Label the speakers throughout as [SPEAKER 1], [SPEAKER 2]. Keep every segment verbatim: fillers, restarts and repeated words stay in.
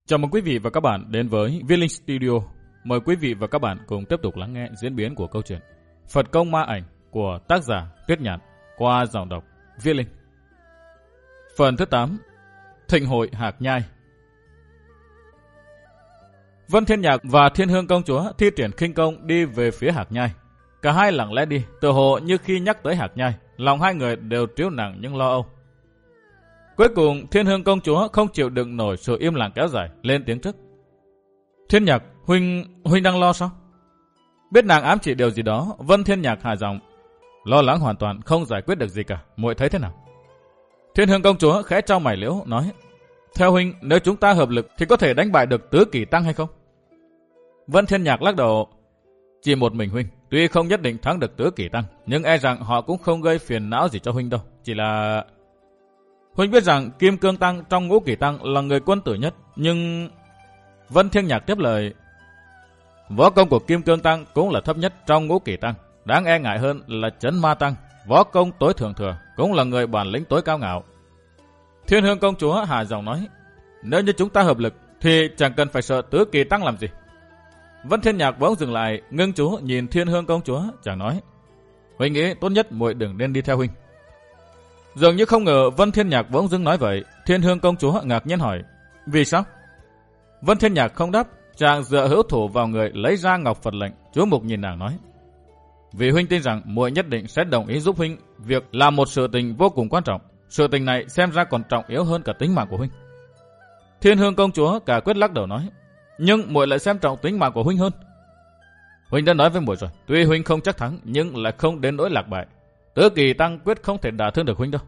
[SPEAKER 1] Chào mừng quý vị và các bạn đến với Viết Linh Studio. Mời quý vị và các bạn cùng tiếp tục lắng nghe diễn biến của câu chuyện Phật Công Ma Ảnh của tác giả Tuyết Nhạn qua giọng đọc Viết Linh. Phần thứ tám, Thịnh hội Hạc Nhai. Vân Thiên Nhạc và Thiên Hương Công Chúa thi triển khinh công đi về phía Hạc Nhai. Cả hai lặng lẽ đi, tựa hồ như khi nhắc tới Hạc Nhai, lòng hai người đều trĩu nặng những lo âu. Cuối cùng, Thiên Hương Công Chúa không chịu đựng nổi sự im lặng kéo dài, lên tiếng trước. Thiên Nhạc, huynh huynh đang lo sao? Biết nàng ám chỉ điều gì đó, Vân Thiên Nhạc hạ giọng, lo lắng hoàn toàn không giải quyết được gì cả, muội thấy thế nào? Thiên Hương Công Chúa khẽ trao mày liễu nói, theo huynh, nếu chúng ta hợp lực thì có thể đánh bại được Tứ Kỳ Tăng hay không? Vân Thiên Nhạc lắc đầu, chỉ một mình huynh, tuy không nhất định thắng được Tứ Kỳ Tăng, nhưng e rằng họ cũng không gây phiền não gì cho huynh đâu, chỉ là... Huynh biết rằng Kim Cương Tăng trong Ngũ Kỳ Tăng là người quân tử nhất, nhưng... Vân Thiên Nhạc tiếp lời, võ công của Kim Cương Tăng cũng là thấp nhất trong Ngũ Kỳ Tăng, đáng e ngại hơn là Chấn Ma Tăng, võ công tối thượng thừa, cũng là người bản lĩnh tối cao ngạo. Thiên Hương Công Chúa hạ giọng nói, nếu như chúng ta hợp lực thì chẳng cần phải sợ Tứ Kỳ Tăng làm gì. Vân Thiên Nhạc bỗng dừng lại, ngưng chú nhìn Thiên Hương Công Chúa, chàng nói, huynh nghĩ tốt nhất muội đừng nên đi theo huynh. Dường như không ngờ Vân Thiên Nhạc bỗng dưng nói vậy, Thiên Hương Công Chúa ngạc nhiên hỏi, vì sao? Vân Thiên Nhạc không đáp, chàng dựa hữu thủ vào người lấy ra ngọc Phật lệnh, chú mục nhìn nàng nói, vì huynh tin rằng muội nhất định sẽ đồng ý giúp huynh việc làm một sự tình vô cùng quan trọng, sự tình này xem ra còn trọng yếu hơn cả tính mạng của huynh. Thiên Hương Công Chúa cả quyết lắc đầu nói, nhưng muội lại xem trọng tính mạng của huynh hơn. Huynh đã nói với muội rồi, tuy huynh không chắc thắng nhưng lại không đến nỗi lạc bại. Tứ Kỳ Tăng quyết không thể đả thương được huynh đâu.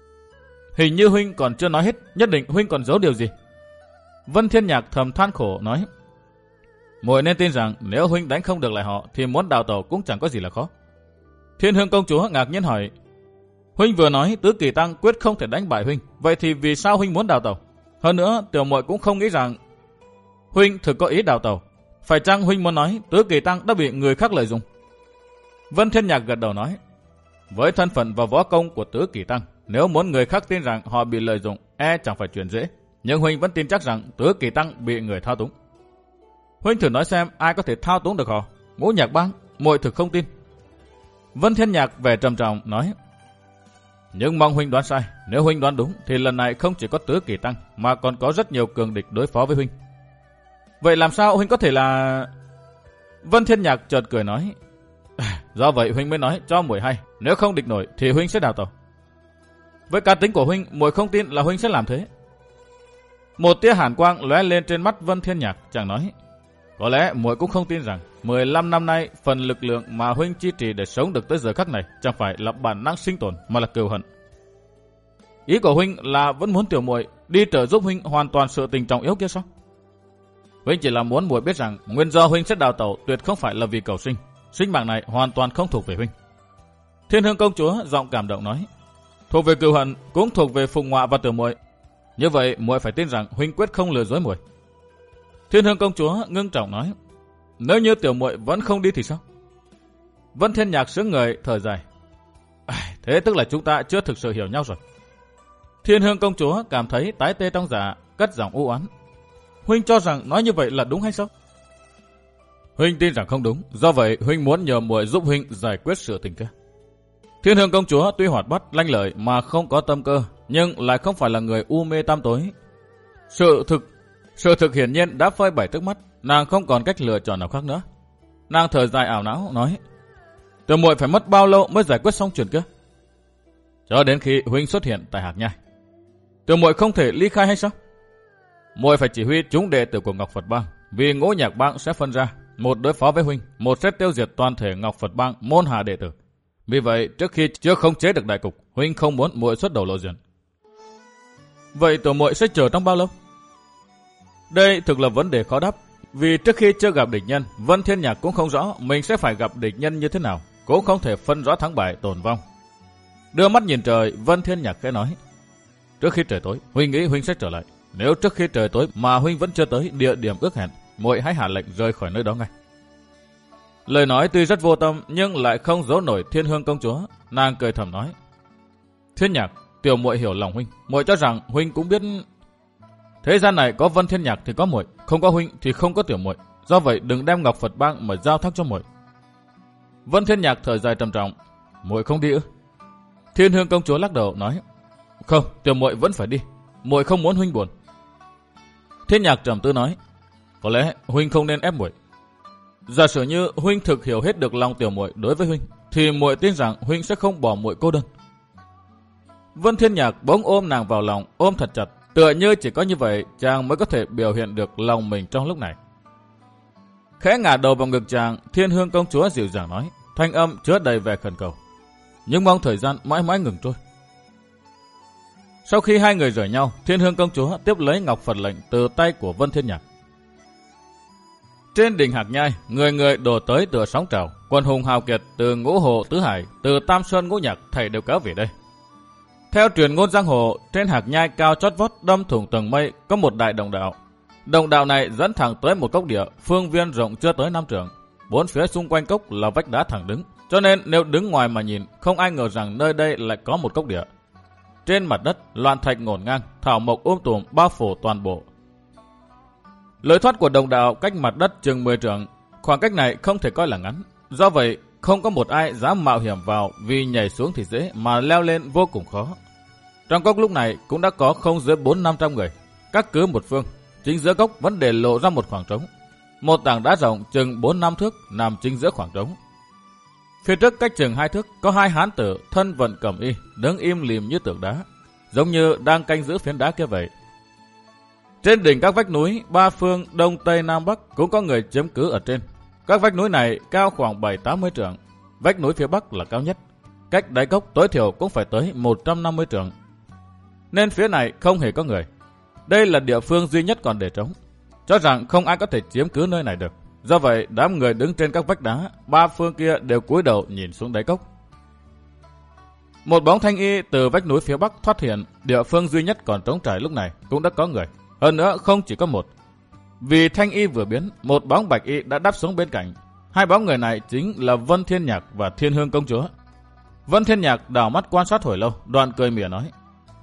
[SPEAKER 1] Hình như huynh còn chưa nói hết, nhất định huynh còn giấu điều gì. Vân Thiên Nhạc thầm than khổ nói, muội nên tin rằng nếu huynh đánh không được lại họ thì muốn đào tẩu cũng chẳng có gì là khó. Thiên Hương Công Chúa ngạc nhiên hỏi, huynh vừa nói Tứ Kỳ Tăng quyết không thể đánh bại huynh, vậy thì vì sao huynh muốn đào tẩu? Hơn nữa tiểu muội cũng không nghĩ rằng huynh thực có ý đào tẩu. Phải chăng huynh muốn nói Tứ Kỳ Tăng đã bị người khác lợi dụng? Vân Thiên Nhạc gật đầu nói, với thân phận và võ công của Tứ Kỳ Tăng, nếu muốn người khác tin rằng họ bị lợi dụng, e chẳng phải chuyện dễ. Nhưng huynh vẫn tin chắc rằng Tứ Kỳ Tăng bị người thao túng. Huynh thử nói xem ai có thể thao túng được họ? Ngũ Nhạc Bang, muội thực không tin. Vân Thiên Nhạc vẻ trầm trọng nói, nhưng mong huynh đoán sai. Nếu huynh đoán đúng thì lần này không chỉ có Tứ Kỳ Tăng mà còn có rất nhiều cường địch đối phó với huynh. Vậy làm sao huynh có thể là... Vân Thiên Nhạc chợt cười nói, do vậy huynh mới nói cho muội hay, nếu không địch nổi thì huynh sẽ đào tẩu. Với cá tính của huynh, muội không tin là huynh sẽ làm thế. Một tia hàn quang lóe lên trên mắt Vân Thiên Nhạc, chàng nói, có lẽ muội cũng không tin rằng mười lăm năm nay phần lực lượng mà huynh chi trì để sống được tới giờ khắc này chẳng phải là bản năng sinh tồn mà là cừu hận. Ý của huynh là vẫn muốn tiểu muội đi trợ giúp huynh hoàn toàn sự tình trọng yếu kia sao? Huynh chỉ là muốn muội biết rằng nguyên do huynh sẽ đào tẩu tuyệt không phải là vì cầu sinh. Sinh mạng này hoàn toàn không thuộc về huynh. Thiên Hương Công Chúa giọng cảm động nói, thuộc về cừu hận cũng thuộc về Phụng Ngọa và tiểu muội. Như vậy muội phải tin rằng huynh quyết không lừa dối muội. Thiên Hương Công Chúa ngưng trọng nói, nếu như tiểu muội vẫn không đi thì sao? Vân Thiên Nhạc sững người thở dài, à, thế tức là chúng ta chưa thực sự hiểu nhau rồi. Thiên Hương Công Chúa cảm thấy tái tê trong dạ, cất giọng u oán, huynh cho rằng nói như vậy là đúng hay sao? Huynh tin rằng không đúng, do vậy huynh muốn nhờ muội giúp huynh giải quyết sự tình kia. Thiên Hương Công Chúa tuy hoạt bát lanh lợi mà không có tâm cơ, nhưng lại không phải là người u mê tăm tối. Sự thực, sự thực hiển nhiên đã phơi bày trước mắt, nàng không còn cách lựa chọn nào khác nữa. Nàng thở dài ảo não nói, tiểu muội phải mất bao lâu mới giải quyết xong chuyện kia? Cho đến khi huynh xuất hiện tại Hạc Nhai. Tiểu muội không thể ly khai hay sao? Muội phải chỉ huy chúng đệ tử của Ngọc Phật Bang, vì Ngũ Nhạc Bang sẽ phân ra, một đối phó với huynh, một sẽ tiêu diệt toàn thể Ngọc Phật Bang môn hạ đệ tử. Vì vậy, trước khi chưa khống chế được đại cục, huynh không muốn muội xuất đầu lộ diện. Vậy tiểu muội sẽ chờ trong bao lâu? Đây thực là vấn đề khó đáp, vì trước khi chưa gặp địch nhân, Vân Thiên Nhạc cũng không rõ mình sẽ phải gặp địch nhân như thế nào, cũng không thể phân rõ thắng bại tổn vong. Đưa mắt nhìn trời, Vân Thiên Nhạc khẽ nói, trước khi trời tối, huynh nghĩ huynh sẽ trở lại. Nếu trước khi trời tối mà huynh vẫn chưa tới địa điểm ước hẹn, muội hãy hạ lệnh rời khỏi nơi đó ngay. Lời nói tuy rất vô tâm nhưng lại không giấu nổi Thiên Hương Công Chúa. Nàng cười thầm nói, Thiên Nhạc, tiểu muội hiểu lòng huynh, muội cho rằng huynh cũng biết. Thế gian này có Vân Thiên Nhạc thì có muội, không có huynh thì không có tiểu muội. Do vậy đừng đem Ngọc Phật Bang mà giao thác cho muội. Vân Thiên Nhạc thở dài trầm trọng. Muội không đi ư? Thiên Hương công chúa lắc đầu nói. Không, tiểu muội vẫn phải đi. Muội không muốn huynh buồn. Thiên Nhạc trầm tư nói. Có lẽ huynh không nên ép muội. Giả sử như huynh thực hiểu hết được lòng tiểu muội đối với huynh, thì muội tin rằng huynh sẽ không bỏ muội cô đơn. Vân Thiên Nhạc bỗng ôm nàng vào lòng, ôm thật chặt, tựa như chỉ có như vậy chàng mới có thể biểu hiện được lòng mình trong lúc này. Khẽ ngả đầu vào ngực chàng, Thiên Hương công chúa dịu dàng nói, thanh âm chứa đầy vẻ khẩn cầu. Nhưng mong thời gian mãi mãi ngừng trôi. Sau khi hai người rời nhau, Thiên Hương công chúa tiếp lấy ngọc Phật lệnh từ tay của Vân Thiên Nhạc. Trên đỉnh Hạc Nhai, người người đổ tới tựa sóng trào, quân hùng hào kiệt từ ngũ hồ tứ hải, từ tam sơn ngũ nhạc thảy đều kéo về đây. Theo truyền ngôn giang hồ, trên Hạc Nhai cao chót vót đâm thủng tầng mây có một đại đồng đạo. Đồng đạo này dẫn thẳng tới một cốc địa, phương viên rộng chưa tới năm trượng. Bốn phía xung quanh cốc là vách đá thẳng đứng, cho nên nếu đứng ngoài mà nhìn, không ai ngờ rằng nơi đây lại có một cốc địa. Trên mặt đất loạn thạch ngổn ngang, thảo mộc um tùm bao phủ toàn bộ. Lối thoát của đồng đạo cách mặt đất chừng mười trượng, khoảng cách này không thể coi là ngắn. Do vậy, không có một ai dám mạo hiểm vào, vì nhảy xuống thì dễ mà leo lên vô cùng khó. Trong cốc lúc này cũng đã có không dưới bốn năm trăm người, các cứ một phương. Chính giữa cốc vẫn để lộ ra một khoảng trống. Một tảng đá rộng chừng bốn năm thước nằm chính giữa khoảng trống. Phía trước cách chừng hai thước có hai hán tử thân vận cẩm y, đứng im lìm như tượng đá, giống như đang canh giữ phiến đá kia vậy. Trên đỉnh các vách núi, ba phương đông tây nam bắc cũng có người chiếm cứ ở trên. Các vách núi này cao khoảng bảy tám mươi trượng, vách núi phía bắc là cao nhất, cách đáy cốc tối thiểu cũng phải tới một trăm năm mươi trượng. Nên phía này không hề có người. Đây là địa phương duy nhất còn để trống, cho rằng không ai có thể chiếm cứ nơi này được. Do vậy, đám người đứng trên các vách đá, ba phương kia đều cúi đầu nhìn xuống đáy cốc. Một bóng thanh y từ vách núi phía bắc thoát hiện, địa phương duy nhất còn trống trải lúc này cũng đã có người. Hơn nữa không chỉ có một. Vì thanh y vừa biến, một bóng bạch y đã đáp xuống bên cạnh. Hai bóng người này chính là Vân Thiên Nhạc và Thiên Hương công chúa. Vân Thiên Nhạc đảo mắt quan sát hồi lâu, đoạn cười mỉa nói.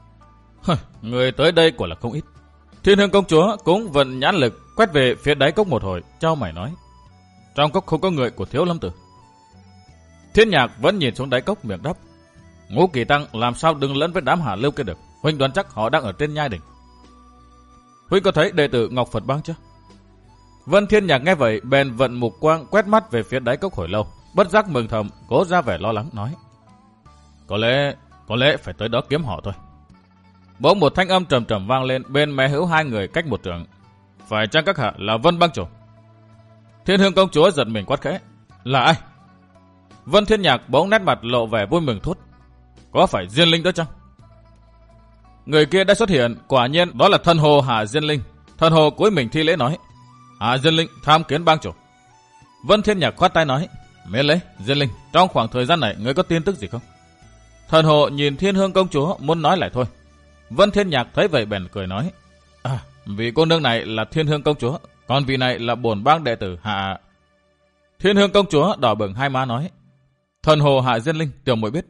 [SPEAKER 1] Người tới đây quả là không ít. Thiên Hương công chúa cũng vận nhãn lực quét về phía đáy cốc một hồi, trao mày nói. Trong cốc không có người của Thiếu Lâm Tử. Thiên Nhạc vẫn nhìn xuống đáy cốc miệng đáp. Ngũ Kỳ Tăng làm sao đừng lẫn với đám Hà Lưu kia được. Huynh đoán chắc họ đang ở trên nhai đỉnh. Huynh có thấy đệ tử Ngọc Phật Bang chưa? Vân Thiên Nhạc nghe vậy bèn vận mục quang quét mắt về phía đáy cốc hồi lâu, bất giác mừng thầm, cố ra vẻ lo lắng nói. Có lẽ, có lẽ phải tới đó kiếm họ thôi. Bỗng một thanh âm trầm trầm vang lên bên mé hữu hai người cách một trượng. Phải chăng các hạ là Vân Bang chủ? Thiên Hương công chúa giật mình quát khẽ. Là ai? Vân Thiên Nhạc bỗng nét mặt lộ vẻ vui mừng thốt. Có phải Diên Linh đó chăng? Người kia đã xuất hiện, quả nhiên đó là thân hồ Hạ Diên Linh. Thân hồ cúi mình thi lễ nói. Hạ Diên Linh tham kiến bang chủ. Vân Thiên Nhạc khoát tay nói. Miễn lễ, Diên Linh, trong khoảng thời gian này ngươi có tin tức gì không? Thân hồ nhìn Thiên Hương công chúa muốn nói lại thôi. Vân Thiên Nhạc thấy vậy bèn cười nói. À, vị cô nương này là Thiên Hương công chúa, còn vị này là bổn bang đệ tử Hạ. Thiên Hương công chúa đỏ bừng hai má nói. Thần hồ Hạ Diên Linh, tiểu muội biết.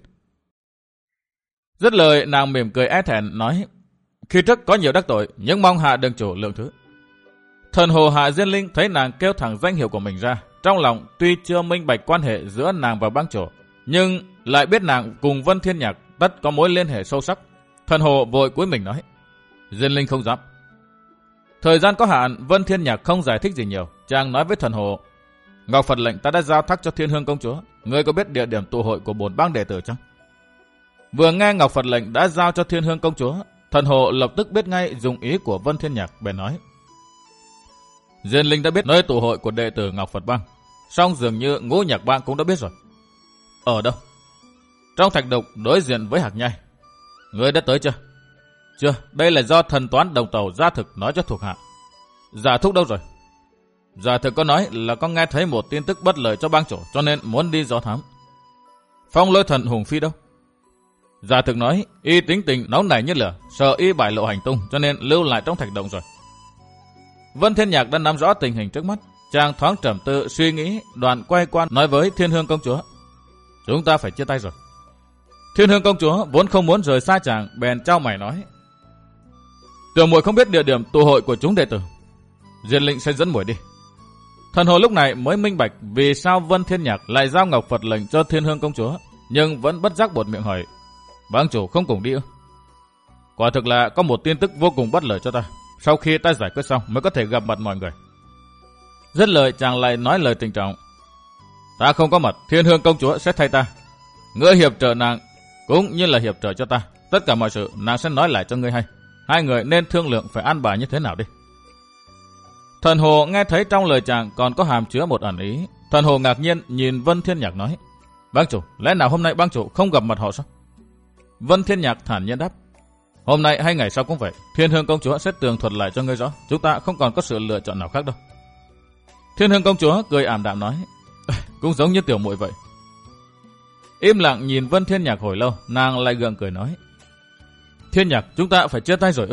[SPEAKER 1] Dứt lời nàng mỉm cười é thẹn nói. Khi trước có nhiều đắc tội, nhưng mong Hạ đừng chủ lượng thứ. Thần hồ Hạ Diên Linh thấy nàng kêu thẳng danh hiệu của mình ra, trong lòng tuy chưa minh bạch quan hệ giữa nàng và bang chủ, nhưng lại biết nàng cùng Vân Thiên Nhạc tất có mối liên hệ sâu sắc. Thần hồ vội cúi mình nói. Diên Linh không dám. Thời gian có hạn, Vân Thiên Nhạc không giải thích gì nhiều. Chàng nói với thần hồ. Ngọc Phật lệnh ta đã giao thác cho Thiên Hương công chúa. Ngươi có biết địa điểm tụ hội của bổn bang đệ tử chăng? Vừa nghe Ngọc Phật lệnh đã giao cho Thiên Hương công chúa, thần hồ lập tức biết ngay dùng ý của Vân Thiên Nhạc, bèn nói. Diên Linh đã biết nơi tụ hội của đệ tử Ngọc Phật bang, song dường như Ngũ Nhạc bang cũng đã biết rồi. Ở đâu? Trong thạch đục đối diện với Hạc Nhai. Ngươi đã tới chưa? Chưa, đây là do thần toán đồng tàu gia thực nói cho thuộc hạ. Giả thúc đâu rồi? Giả thực có nói là có nghe thấy một tin tức bất lợi cho bang chủ, cho nên muốn đi dò thám. Phong Lôi thần Hùng Phi đâu? Giả thực nói y tính tình nóng nảy như lửa, sợ y bại lộ hành tung, cho nên lưu lại trong thạch động rồi. Vân Thiên Nhạc đã nắm rõ tình hình trước mắt, chàng thoáng trầm tư suy nghĩ, đoạn quay qua nói với Thiên Hương công chúa. Chúng ta phải chia tay rồi. Thiên Hương công chúa vốn không muốn rời xa chàng, bèn trao mày nói. Tiểu muội không biết địa điểm tụ hội của chúng đệ tử. Diên Linh sẽ dẫn muội đi. Thần hồ lúc này mới minh bạch vì sao Vân Thiên Nhạc lại giao ngọc Phật lệnh cho Thiên Hương công chúa, nhưng vẫn bất giác buột miệng hỏi: Bang chủ không cùng đi ư? Quả thực là có một tin tức vô cùng bất lợi cho ta. Sau khi ta giải quyết xong mới có thể gặp mặt mọi người. Dứt lời chàng lại nói lời trịnh trọng: Ta không có mặt, Thiên Hương công chúa sẽ thay ta. Ngươi hiệp trợ nàng cũng như là hiệp trợ cho ta. Tất cả mọi sự nàng sẽ nói lại cho ngươi hay. Hai người nên thương lượng phải an bài như thế nào đi. Thần hồ nghe thấy trong lời chàng còn có hàm chứa một ẩn ý. Thần hồ ngạc nhiên nhìn Vân Thiên Nhạc nói: Bang chủ, lẽ nào hôm nay bang chủ không gặp mặt họ sao? Vân Thiên Nhạc thản nhiên đáp: Hôm nay hay ngày sau cũng vậy. Thiên Hương công chúa sẽ tường thuật lại cho ngươi rõ. Chúng ta không còn có sự lựa chọn nào khác đâu. Thiên Hương công chúa cười ảm đạm nói: Cũng giống như tiểu muội vậy. Im lặng nhìn Vân Thiên Nhạc hồi lâu, nàng lại gượng cười nói: Thiên Nhạc, chúng ta phải chia tay rồi ư?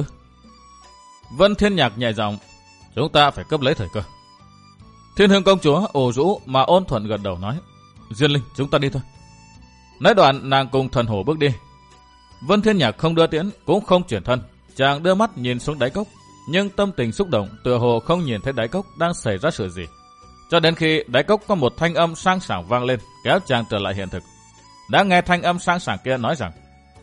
[SPEAKER 1] Vân Thiên Nhạc nhẹ giọng: Chúng ta phải cấp lấy thời cơ. Thiên Hương công chúa ồ rũ mà ôn thuận gật đầu nói: Diên Linh, chúng ta đi thôi. Nói đoạn nàng cùng thần hổ bước đi. Vân Thiên Nhạc không đưa tiễn cũng không chuyển thân, chàng đưa mắt nhìn xuống đáy cốc, nhưng tâm tình xúc động tựa hồ không nhìn thấy đáy cốc đang xảy ra sự gì. Cho đến khi đáy cốc có một thanh âm sang sảng vang lên, kéo chàng trở lại hiện thực. Đã nghe thanh âm sang sảng kia nói rằng: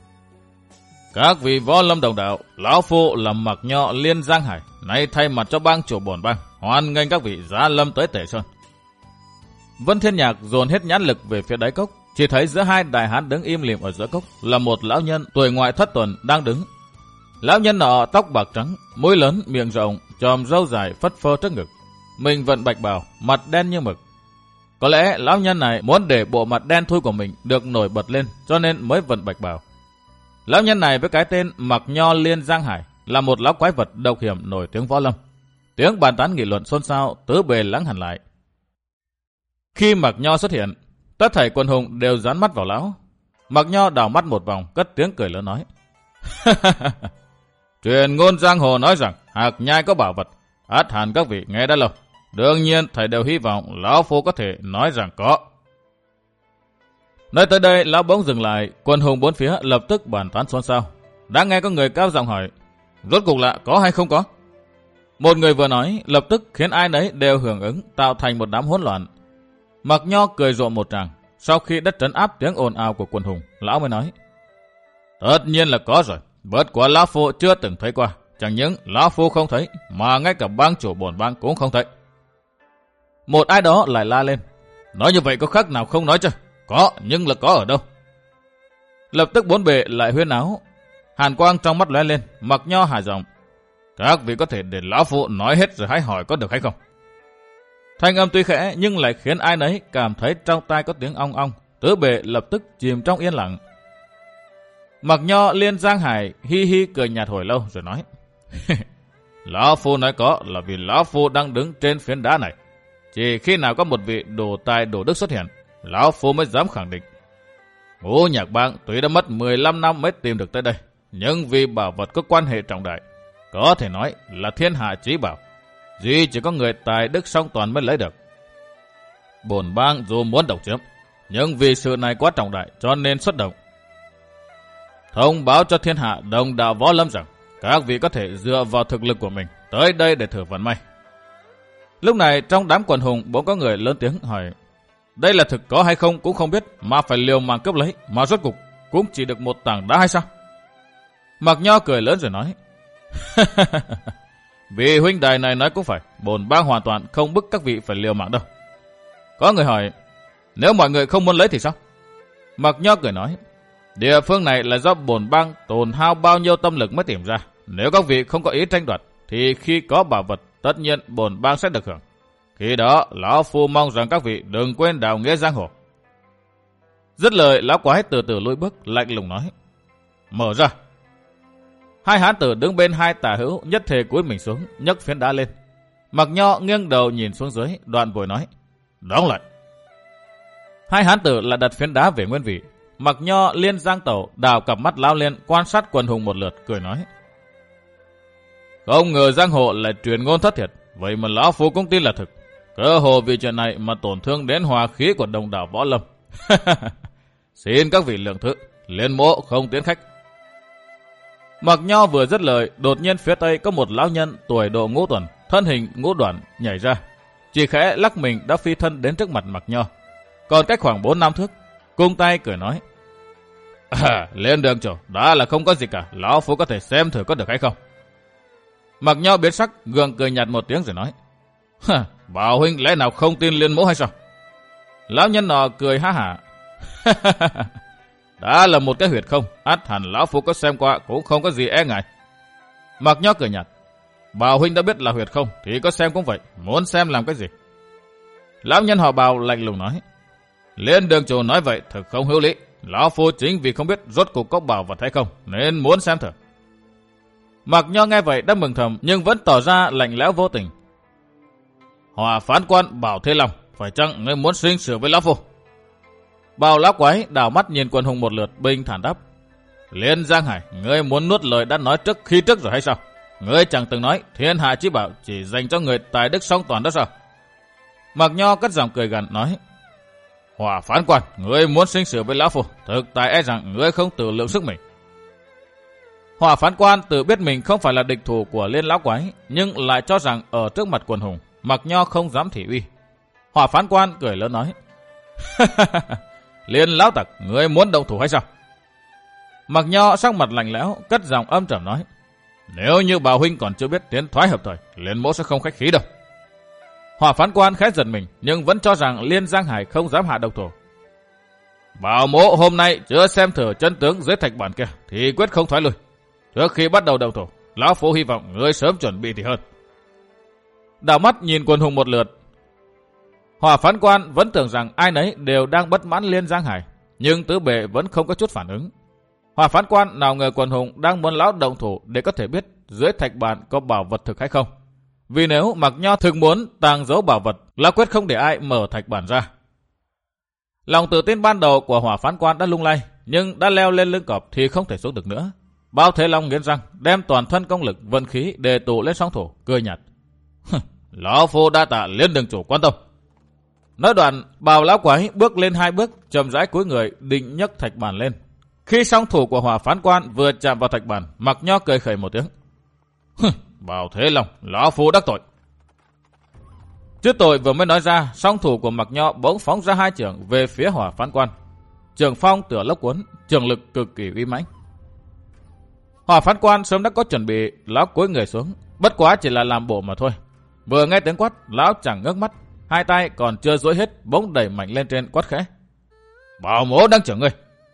[SPEAKER 1] Các vị võ lâm đồng đạo, lão phu là Mặc Nho Liên Giang Hải, nay thay mặt cho bang chủ bổn bang, hoan nghênh các vị giá lâm tới Tể Sơn. Vân Thiên Nhạc dồn hết nhãn lực về phía đáy cốc, chỉ thấy giữa hai đại hán đứng im lìm ở giữa cốc là một lão nhân tuổi ngoại thất tuần đang đứng. Lão nhân nọ tóc bạc trắng, mũi lớn, miệng rộng, chòm râu dài phất phơ trước ngực, mình vận bạch bào, mặt đen như mực. Có lẽ lão nhân này muốn để bộ mặt đen thui của mình được nổi bật lên, cho nên mới vận bạch bào. Lão nhân này với cái tên Mặc Nho Liên Giang Hải là một lão quái vật độc hiểm nổi tiếng võ lâm. Tiếng bàn tán nghị luận xôn xao tứ bề lắng hẳn lại. Khi Mặc Nho xuất hiện, tất thảy quần hùng đều dán mắt vào lão. Mặc Nho đảo mắt một vòng, cất tiếng cười lớn nói: Truyền ngôn giang hồ nói rằng Hạc Nhai có bảo vật, ắt hẳn các vị nghe đã lâu. Đương nhiên thầy đều hy vọng lão phu có thể nói rằng có. Nói tới đây, lão bỗng dừng lại, quần hùng bốn phía lập tức bàn tán xôn xao. Đã nghe có người cao giọng hỏi: Rốt cuộc là có hay không có? Một người vừa nói, lập tức khiến ai nấy đều hưởng ứng, tạo thành một đám hỗn loạn. Mặc Nho cười rộ một tràng, sau khi đất trấn áp tiếng ồn ào của quần hùng, lão mới nói: Tất nhiên là có rồi, bất quá lão phu chưa từng thấy qua. Chẳng những lão phu không thấy, mà ngay cả bang chủ bổn bang cũng không thấy. Một ai đó lại la lên: Nói như vậy có khác nào không nói chứ? Có, nhưng là có ở đâu? Lập tức bốn bề lại huyên áo. Hàn quang trong mắt lóe lên, Mặc Nho hạ giọng: Các vị có thể để lão phu nói hết rồi hãy hỏi có được hay không? Thanh âm tuy khẽ nhưng lại khiến ai nấy cảm thấy trong tai có tiếng ong ong, tứ bề lập tức chìm trong yên lặng. Mặc Nho Liên Giang Hải hi hi cười nhạt hồi lâu rồi nói: Lão phu nói có là vì lão phu đang đứng trên phiến đá này. Chỉ khi nào có một vị đồ tài đồ đức xuất hiện, lão phu mới dám khẳng định. Ngũ Nhạc Bang tuy đã mất mười lăm năm mới tìm được tới đây, nhưng vì bảo vật có quan hệ trọng đại, có thể nói là thiên hạ chí bảo, duy chỉ có người tài đức song toàn mới lấy được. Bổn bang dù muốn độc chiếm, nhưng vì sự này quá trọng đại cho nên xuất động. Thông báo cho thiên hạ đồng đạo võ lâm rằng các vị có thể dựa vào thực lực của mình tới đây để thử vận may. Lúc này trong đám quần hùng bỗng có người lớn tiếng hỏi: Đây là thực có hay không cũng không biết mà phải liều mạng cướp lấy, mà rốt cục cũng chỉ được một tảng đá hay sao? Mặc Nho cười lớn rồi nói: Vì huynh đài này nói cũng phải, bổn bang hoàn toàn không bức các vị phải liều mạng đâu. Có người hỏi: Nếu mọi người không muốn lấy thì sao? Mặc Nho cười nói: Địa phương này là do bổn bang tổn hao bao nhiêu tâm lực mới tìm ra. Nếu các vị không có ý tranh đoạt, thì khi có bảo vật, tất nhiên bổn bang sẽ được hưởng. Khi đó, lão phu mong rằng các vị đừng quên đạo nghĩa giang hồ. Dứt lời, lão quái từ từ lùi bước, lạnh lùng nói: Mở ra. Hai hán tử đứng bên hai tả hữu nhất thể cúi mình xuống, nhấc phiến đá lên. Mặc Nho nghiêng đầu nhìn xuống dưới, đoạn vội nói: Đóng lại. Hai hán tử lại đặt phiến đá về nguyên vị. Mặc Nho Liên Giang Tẩu đào cặp mắt lao lên quan sát quần hùng một lượt, cười nói: Không ngờ giang hồ lại truyền ngôn thất thiệt, vậy mà lão phu cũng tin là thực. Cơ hồ vì chuyện này mà tổn thương đến hòa khí của đồng đảo võ lâm. Xin các vị lượng thứ, liên mộ không tiến khách. Mặc Nho vừa dứt lời, đột nhiên phía tây có một lão nhân tuổi độ ngũ tuần, thân hình ngũ đoạn nhảy ra, chỉ khẽ lắc mình đã phi thân đến trước mặt Mặc Nho. Còn cách khoảng bốn năm thước, cung tay cười nói: À, lên đường chủ, đã là không có gì cả, lão phu có thể xem thử có được hay không. Mặc Nho biến sắc, gượng cười nhạt một tiếng rồi nói: Hả, Bảo huynh lẽ nào không tin Liên mỗ hay sao? Lão nhân nọ cười ha hả: Đã là một cái huyệt không, ắt hẳn lão phu có xem qua cũng không có gì e ngại. Mặc Nho cười nhạt: Bảo huynh đã biết là huyệt không thì có xem cũng vậy, muốn xem làm cái gì? Lão nhân họ Bào lạnh lùng nói: Liên đường chủ nói vậy thật không hữu lý, lão phu chính vì không biết rốt cuộc có bảo vật hay không nên muốn xem thử. Mặc Nho nghe vậy đã mừng thầm nhưng vẫn tỏ ra lạnh lẽo vô tình. Hòa phán quan Bảo Thế Long, phải chăng ngươi muốn sinh sự với lão phu? Bào lão quái đảo mắt nhìn Quần Hùng một lượt, bình thản đáp: Liên Giang Hải, ngươi muốn nuốt lời đã nói trước khi trước rồi hay sao? Ngươi chẳng từng nói thiên hạ chí bảo chỉ dành cho người tài đức song toàn đó sao? Mặc Nho cất giọng cười gằn nói: Hòa phán quan, ngươi muốn sinh sự với lão phu, thực tại e rằng ngươi không tự lượng sức mình. Hòa phán quan tự biết mình không phải là địch thủ của Liên lão quái, nhưng lại cho rằng ở trước mặt Quần Hùng, Mặc Nho không dám thị uy. Hòa phán quan cười lớn nói: Liên lão tặc, ngươi muốn động thủ hay sao? Mặc Nho sắc mặt lạnh lẽo, cất giọng âm trầm nói: Nếu như Bảo huynh còn chưa biết tiến thoái hợp thời, Liên mỗ sẽ không khách khí đâu. Hòa phán quan khẽ giật mình, nhưng vẫn cho rằng Liên Giang Hải không dám hạ độc thủ. Bảo mỗ hôm nay chưa xem thử chân tướng dưới thạch bản kia, thì quyết không thoái lui. Trước khi bắt đầu động thủ, lão phu hy vọng ngươi sớm chuẩn bị thì hơn. Đảo mắt nhìn Quần Hùng một lượt, Hòa phán quan vẫn tưởng rằng ai nấy đều đang bất mãn Liên Giang Hải, nhưng tứ bề vẫn không có chút phản ứng. Hòa phán quan nào ngờ Quần Hùng đang muốn lão động thủ để có thể biết dưới thạch bản có bảo vật thực hay không. Vì nếu Mặc Nho thực muốn tàng giấu bảo vật, lão quyết không để ai mở thạch bản ra. Lòng tự tin ban đầu của Hòa phán quan đã lung lay, nhưng đã leo lên lưng cọp thì không thể xuống được nữa. Bao Thế Long nghiến răng, đem toàn thân công lực vận khí đề tụ lên song thủ, cười nhạt: Lão phu đa tạ Liên đường chủ quan tâm. Nói đoạn, Bào lão quái bước lên hai bước, chậm rãi cúi người định nhấc thạch bản lên. Khi song thủ của Hòa phán quan vừa chạm vào thạch bản, Mặc Nho cười khẩy một tiếng: Bảo Thế Long, lão phu đắc tội. Chứ tội vừa mới nói ra, song thủ của Mặc Nho bỗng phóng ra hai chưởng về phía Hòa phán quan. Trường phong tựa lốc cuốn, trường lực cực kỳ uy mãnh. Hòa phán quan sớm đã có chuẩn bị, lão cúi người xuống, bất quá chỉ là làm bộ mà thôi. Vừa nghe tiếng quát, lão chẳng ngước mắt, hai tay còn chưa duỗi hết, bỗng đẩy mạnh lên trên quát khẽ: Bảo mỗ đang chưởng ngươi.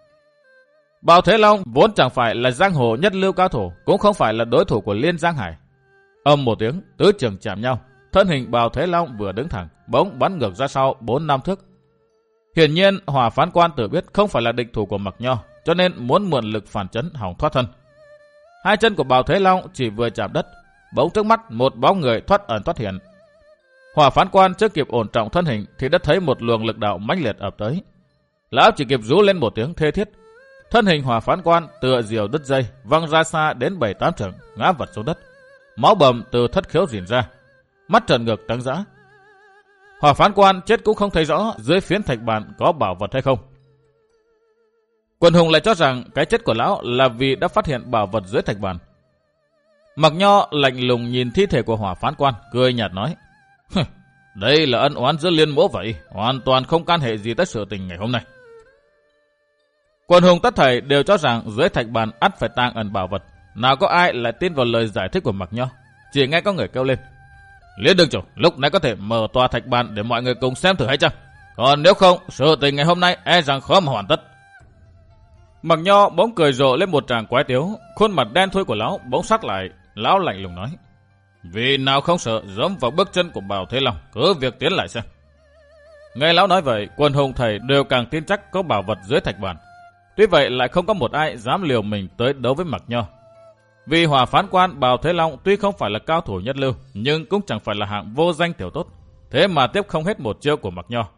[SPEAKER 1] Bảo Thế Long vốn chẳng phải là giang hồ nhất lưu cao thủ, cũng không phải là đối thủ của Liên Giang Hải. Âm một tiếng, tứ trường chạm nhau, thân hình Bảo Thế Long vừa đứng thẳng, bỗng bắn ngược ra sau bốn năm thước. Hiển nhiên, Hòa phán quan tự biết không phải là địch thủ của Mặc Nho, cho nên muốn mượn lực phản chấn hòng thoát thân. Hai chân của Bảo Thế Long chỉ vừa chạm đất, bỗng trước mắt một bóng người thoát ẩn thoát hiện. Hòa phán quan chưa kịp ổn trọng thân hình thì đã thấy một luồng lực đạo mãnh liệt ập tới. Lão chỉ kịp rú lên một tiếng thê thiết, thân hình Hòa phán quan tựa diều đứt dây văng ra xa đến bảy tám trượng, ngã vật xuống đất, máu bầm từ thất khiếu rỉ ra, mắt trợn ngược trắng dã. Hòa phán quan chết cũng không thấy rõ dưới phiến thạch bản có bảo vật hay không. Quần hùng lại cho rằng cái chết của lão là vì đã phát hiện bảo vật dưới thạch bản. Mặc Nho lạnh lùng nhìn thi thể của Hòa phán quan, cười nhạt nói: Đây là ân oán giữa Liên mỗ vậy, hoàn toàn không can hệ gì tới sự tình ngày hôm nay. Quần hùng tất thảy đều cho rằng dưới thạch bàn ắt phải tàng ẩn bảo vật, nào có ai lại tin vào lời giải thích của Mặc Nho. Chỉ nghe có người kêu lên: Liên đường chủ, lúc này có thể mở tòa thạch bàn để mọi người cùng xem thử hay chăng? Còn nếu không, sự tình ngày hôm nay e rằng khó mà hoàn tất. Mặc Nho bỗng cười rộ lên một tràng quái tiếu, khuôn mặt đen thui của lão bỗng sắc lại. Lão lạnh lùng nói: Vì nào không sợ dẫm vào bước chân của Bảo Thế Long, cứ việc tiến lại xem. Nghe lão nói vậy, quần hùng thầy đều càng tin chắc có bảo vật dưới thạch bàn. Tuy vậy lại không có một ai dám liều mình tới đấu với Mặc Nho. Vì Hòa phán quan Bảo Thế Long tuy không phải là cao thủ nhất lưu, nhưng cũng chẳng phải là hạng vô danh tiểu tốt, thế mà tiếp không hết một chiêu của Mặc Nho.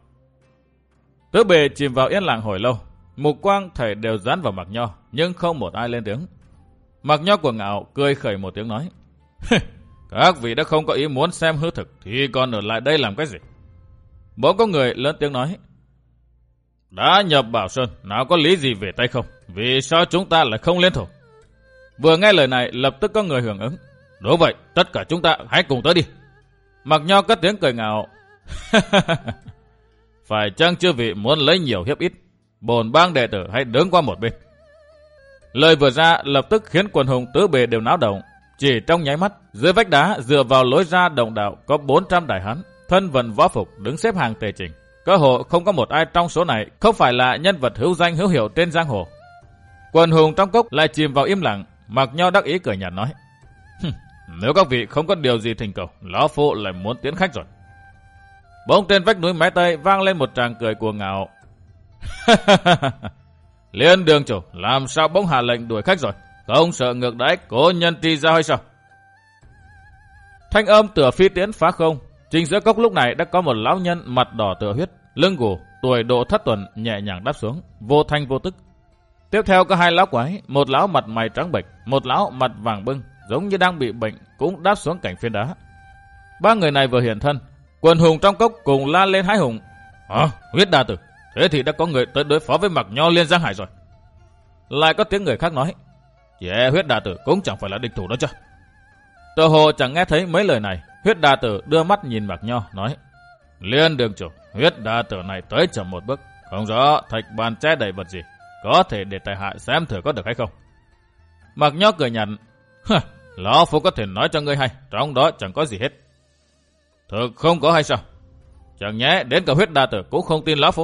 [SPEAKER 1] Tứ bề chìm vào yên lặng hồi lâu, mục quang thầy đều dán vào Mặc Nho, nhưng không một ai lên tiếng. Mặc Nho cuồng ngạo cười khẩy một tiếng nói: Các vị đã không có ý muốn xem hư thực thì còn ở lại đây làm cái gì? Bỗng có người lớn tiếng nói: Đã nhập Bảo Sơn, nào có lý gì về tay không? Vì sao chúng ta lại không liên thủ? Vừa nghe lời này lập tức có người hưởng ứng. Đúng vậy, tất cả chúng ta hãy cùng tới đi. Mạc Nho cất tiếng cười ngạo. Phải chăng chư vị muốn lấy nhiều hiếp ít? Bổn bang đệ tử hãy đứng qua một bên. Lời vừa ra lập tức khiến quần hùng tứ bề đều náo động. Chỉ trong nháy mắt, dưới vách đá dựa vào lối ra đồng đạo có bốn trăm đại hán, thân vận võ phục đứng xếp hàng tề chỉnh. Cơ hồ không có một ai trong số này không phải là nhân vật hữu danh hữu hiệu trên giang hồ. Quần hùng trong cốc lại chìm vào im lặng. Mạc Nho đắc ý cười nhạt nói: Nếu các vị không có điều gì thỉnh cầu, lão phu lại muốn tiến khách rồi. Bỗng trên vách núi mé tây vang lên một tràng cười cuồng ngạo. Liên đường chủ làm sao bỗng hạ lệnh đuổi khách rồi? Không sợ ngược đãi cố nhân tri ra hay sao? Thanh âm tựa phi tiễn phá không. Chính giữa cốc lúc này đã có một lão nhân mặt đỏ tựa huyết, lưng gù, tuổi độ thất tuần nhẹ nhàng đáp xuống, vô thanh vô tức. Tiếp theo có hai lão quái, một lão mặt mày trắng bệch, một lão mặt vàng bưng, giống như đang bị bệnh, cũng đáp xuống cạnh phiến đá. Ba người này vừa hiện thân, quần hùng trong cốc cùng la lên hái hùng. Hả? Huyết đà tử, thế thì đã có người tới đối phó với Mạc Nho Liên Giang Hải rồi. Lại có tiếng người khác nói: Yeah, huyết đà tử cũng chẳng phải là địch thủ đó chứ. Tựa hồ chẳng nghe thấy mấy lời này, huyết đà tử đưa mắt nhìn Mạc Nho nói: Liên đường chủ, huyết đà tử này tới chậm một bước, không rõ thạch bàn che đầy vật gì, có thể để tại hạ xem thử có được hay không. Mạc Nho cười nhạt: Lão phu có thể nói cho ngươi hay, trong đó chẳng có gì hết. Thực không có hay sao? Chẳng nhẽ đến cả huyết đà tử cũng không tin lão phu?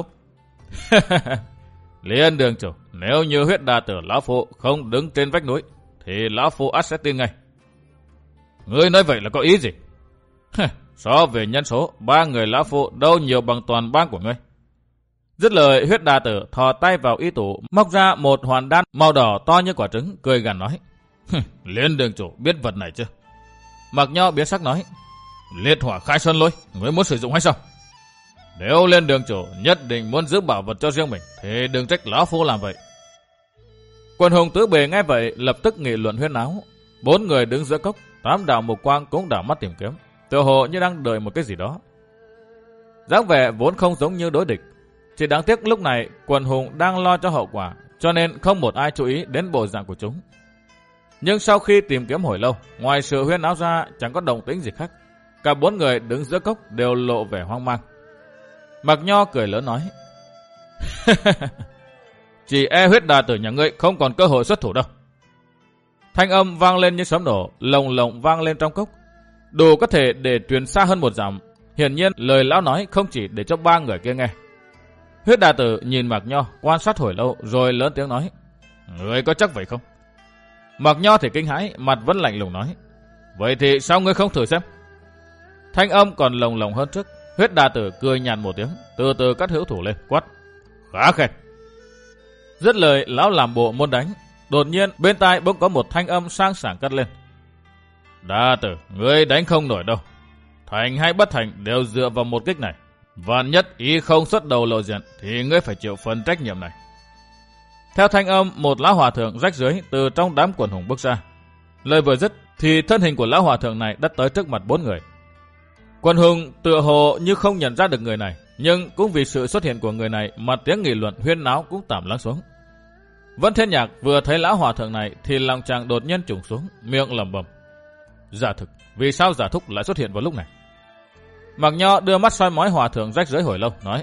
[SPEAKER 1] Liên đường chủ, nếu như huyết đà tử lão phu không đứng trên vách núi, thì lão phu ắt sẽ tin ngay. Ngươi nói vậy là có ý gì? So về nhân số, ba người lão phu đâu nhiều bằng toàn bang của ngươi. Dứt lời, huyết đà tử thò tay vào y tủ, móc ra một hoàn đan màu đỏ to như quả trứng, cười gằn nói: Liên đường chủ biết vật này chưa? Mạc Nho biến sắc nói: Liệt hỏa khai sơn lôi, ngươi muốn sử dụng hay sao? Nếu Liên đường chủ nhất định muốn giữ bảo vật cho riêng mình, thì đừng trách lão phu làm vậy. Quần hùng tứ bề nghe vậy lập tức nghị luận huyên náo. Bốn người đứng giữa cốc, tám đạo mục quang cũng đảo mắt tìm kiếm, tựa hồ như đang đợi một cái gì đó. Dáng vẻ vốn không giống như đối địch, chỉ đáng tiếc lúc này quần hùng đang lo cho hậu quả, cho nên không một ai chú ý đến bộ dạng của chúng. Nhưng sau khi tìm kiếm hồi lâu, ngoài sự huyên náo ra chẳng có động tĩnh gì khác. Cả bốn người đứng giữa cốc đều lộ vẻ hoang mang. Mạc Nho cười lớn nói: Chỉ e huyết đà tử nhà ngươi không còn cơ hội xuất thủ đâu. Thanh âm vang lên như sấm nổ, lồng lộng vang lên trong cốc, đủ có thể để truyền xa hơn một dặm. Hiển nhiên lời lão nói không chỉ để cho ba người kia nghe. Huyết đà tử nhìn Mạc Nho quan sát hồi lâu rồi lớn tiếng nói: Ngươi có chắc vậy không? Mạc Nho thì kinh hãi, mặt vẫn lạnh lùng nói: Vậy thì sao ngươi không thử xem? Thanh âm còn lồng lộng hơn trước. Huyết đà tử cười nhàn một tiếng, từ từ cắt hữu thủ lên, quát: Khá khen. Dứt lời, lão làm bộ muốn đánh. Đột nhiên bên tai bỗng có một thanh âm sang sảng cất lên: Đà tử, ngươi đánh không nổi đâu. Thành hay bất thành đều dựa vào một kích này. Vạn nhất ý không xuất đầu lộ diện thì ngươi phải chịu phần trách nhiệm này. Theo thanh âm, một lão hòa thượng rách rưới từ trong đám quần hùng bước ra. Lời vừa dứt thì thân hình của lão hòa thượng này đã tới trước mặt bốn người. Quần hùng tựa hồ như không nhận ra được người này, nhưng cũng vì sự xuất hiện của người này mà tiếng nghị luận huyên náo cũng tạm lắng xuống. Vân Thiên Nhạc vừa thấy lão hòa thượng này thì lòng chàng đột nhiên trùng xuống, miệng lẩm bẩm: Giả thực, vì sao giả thúc lại xuất hiện vào lúc này? Mạc Nho đưa mắt soi mói hòa thượng rách rưới hồi lâu, nói: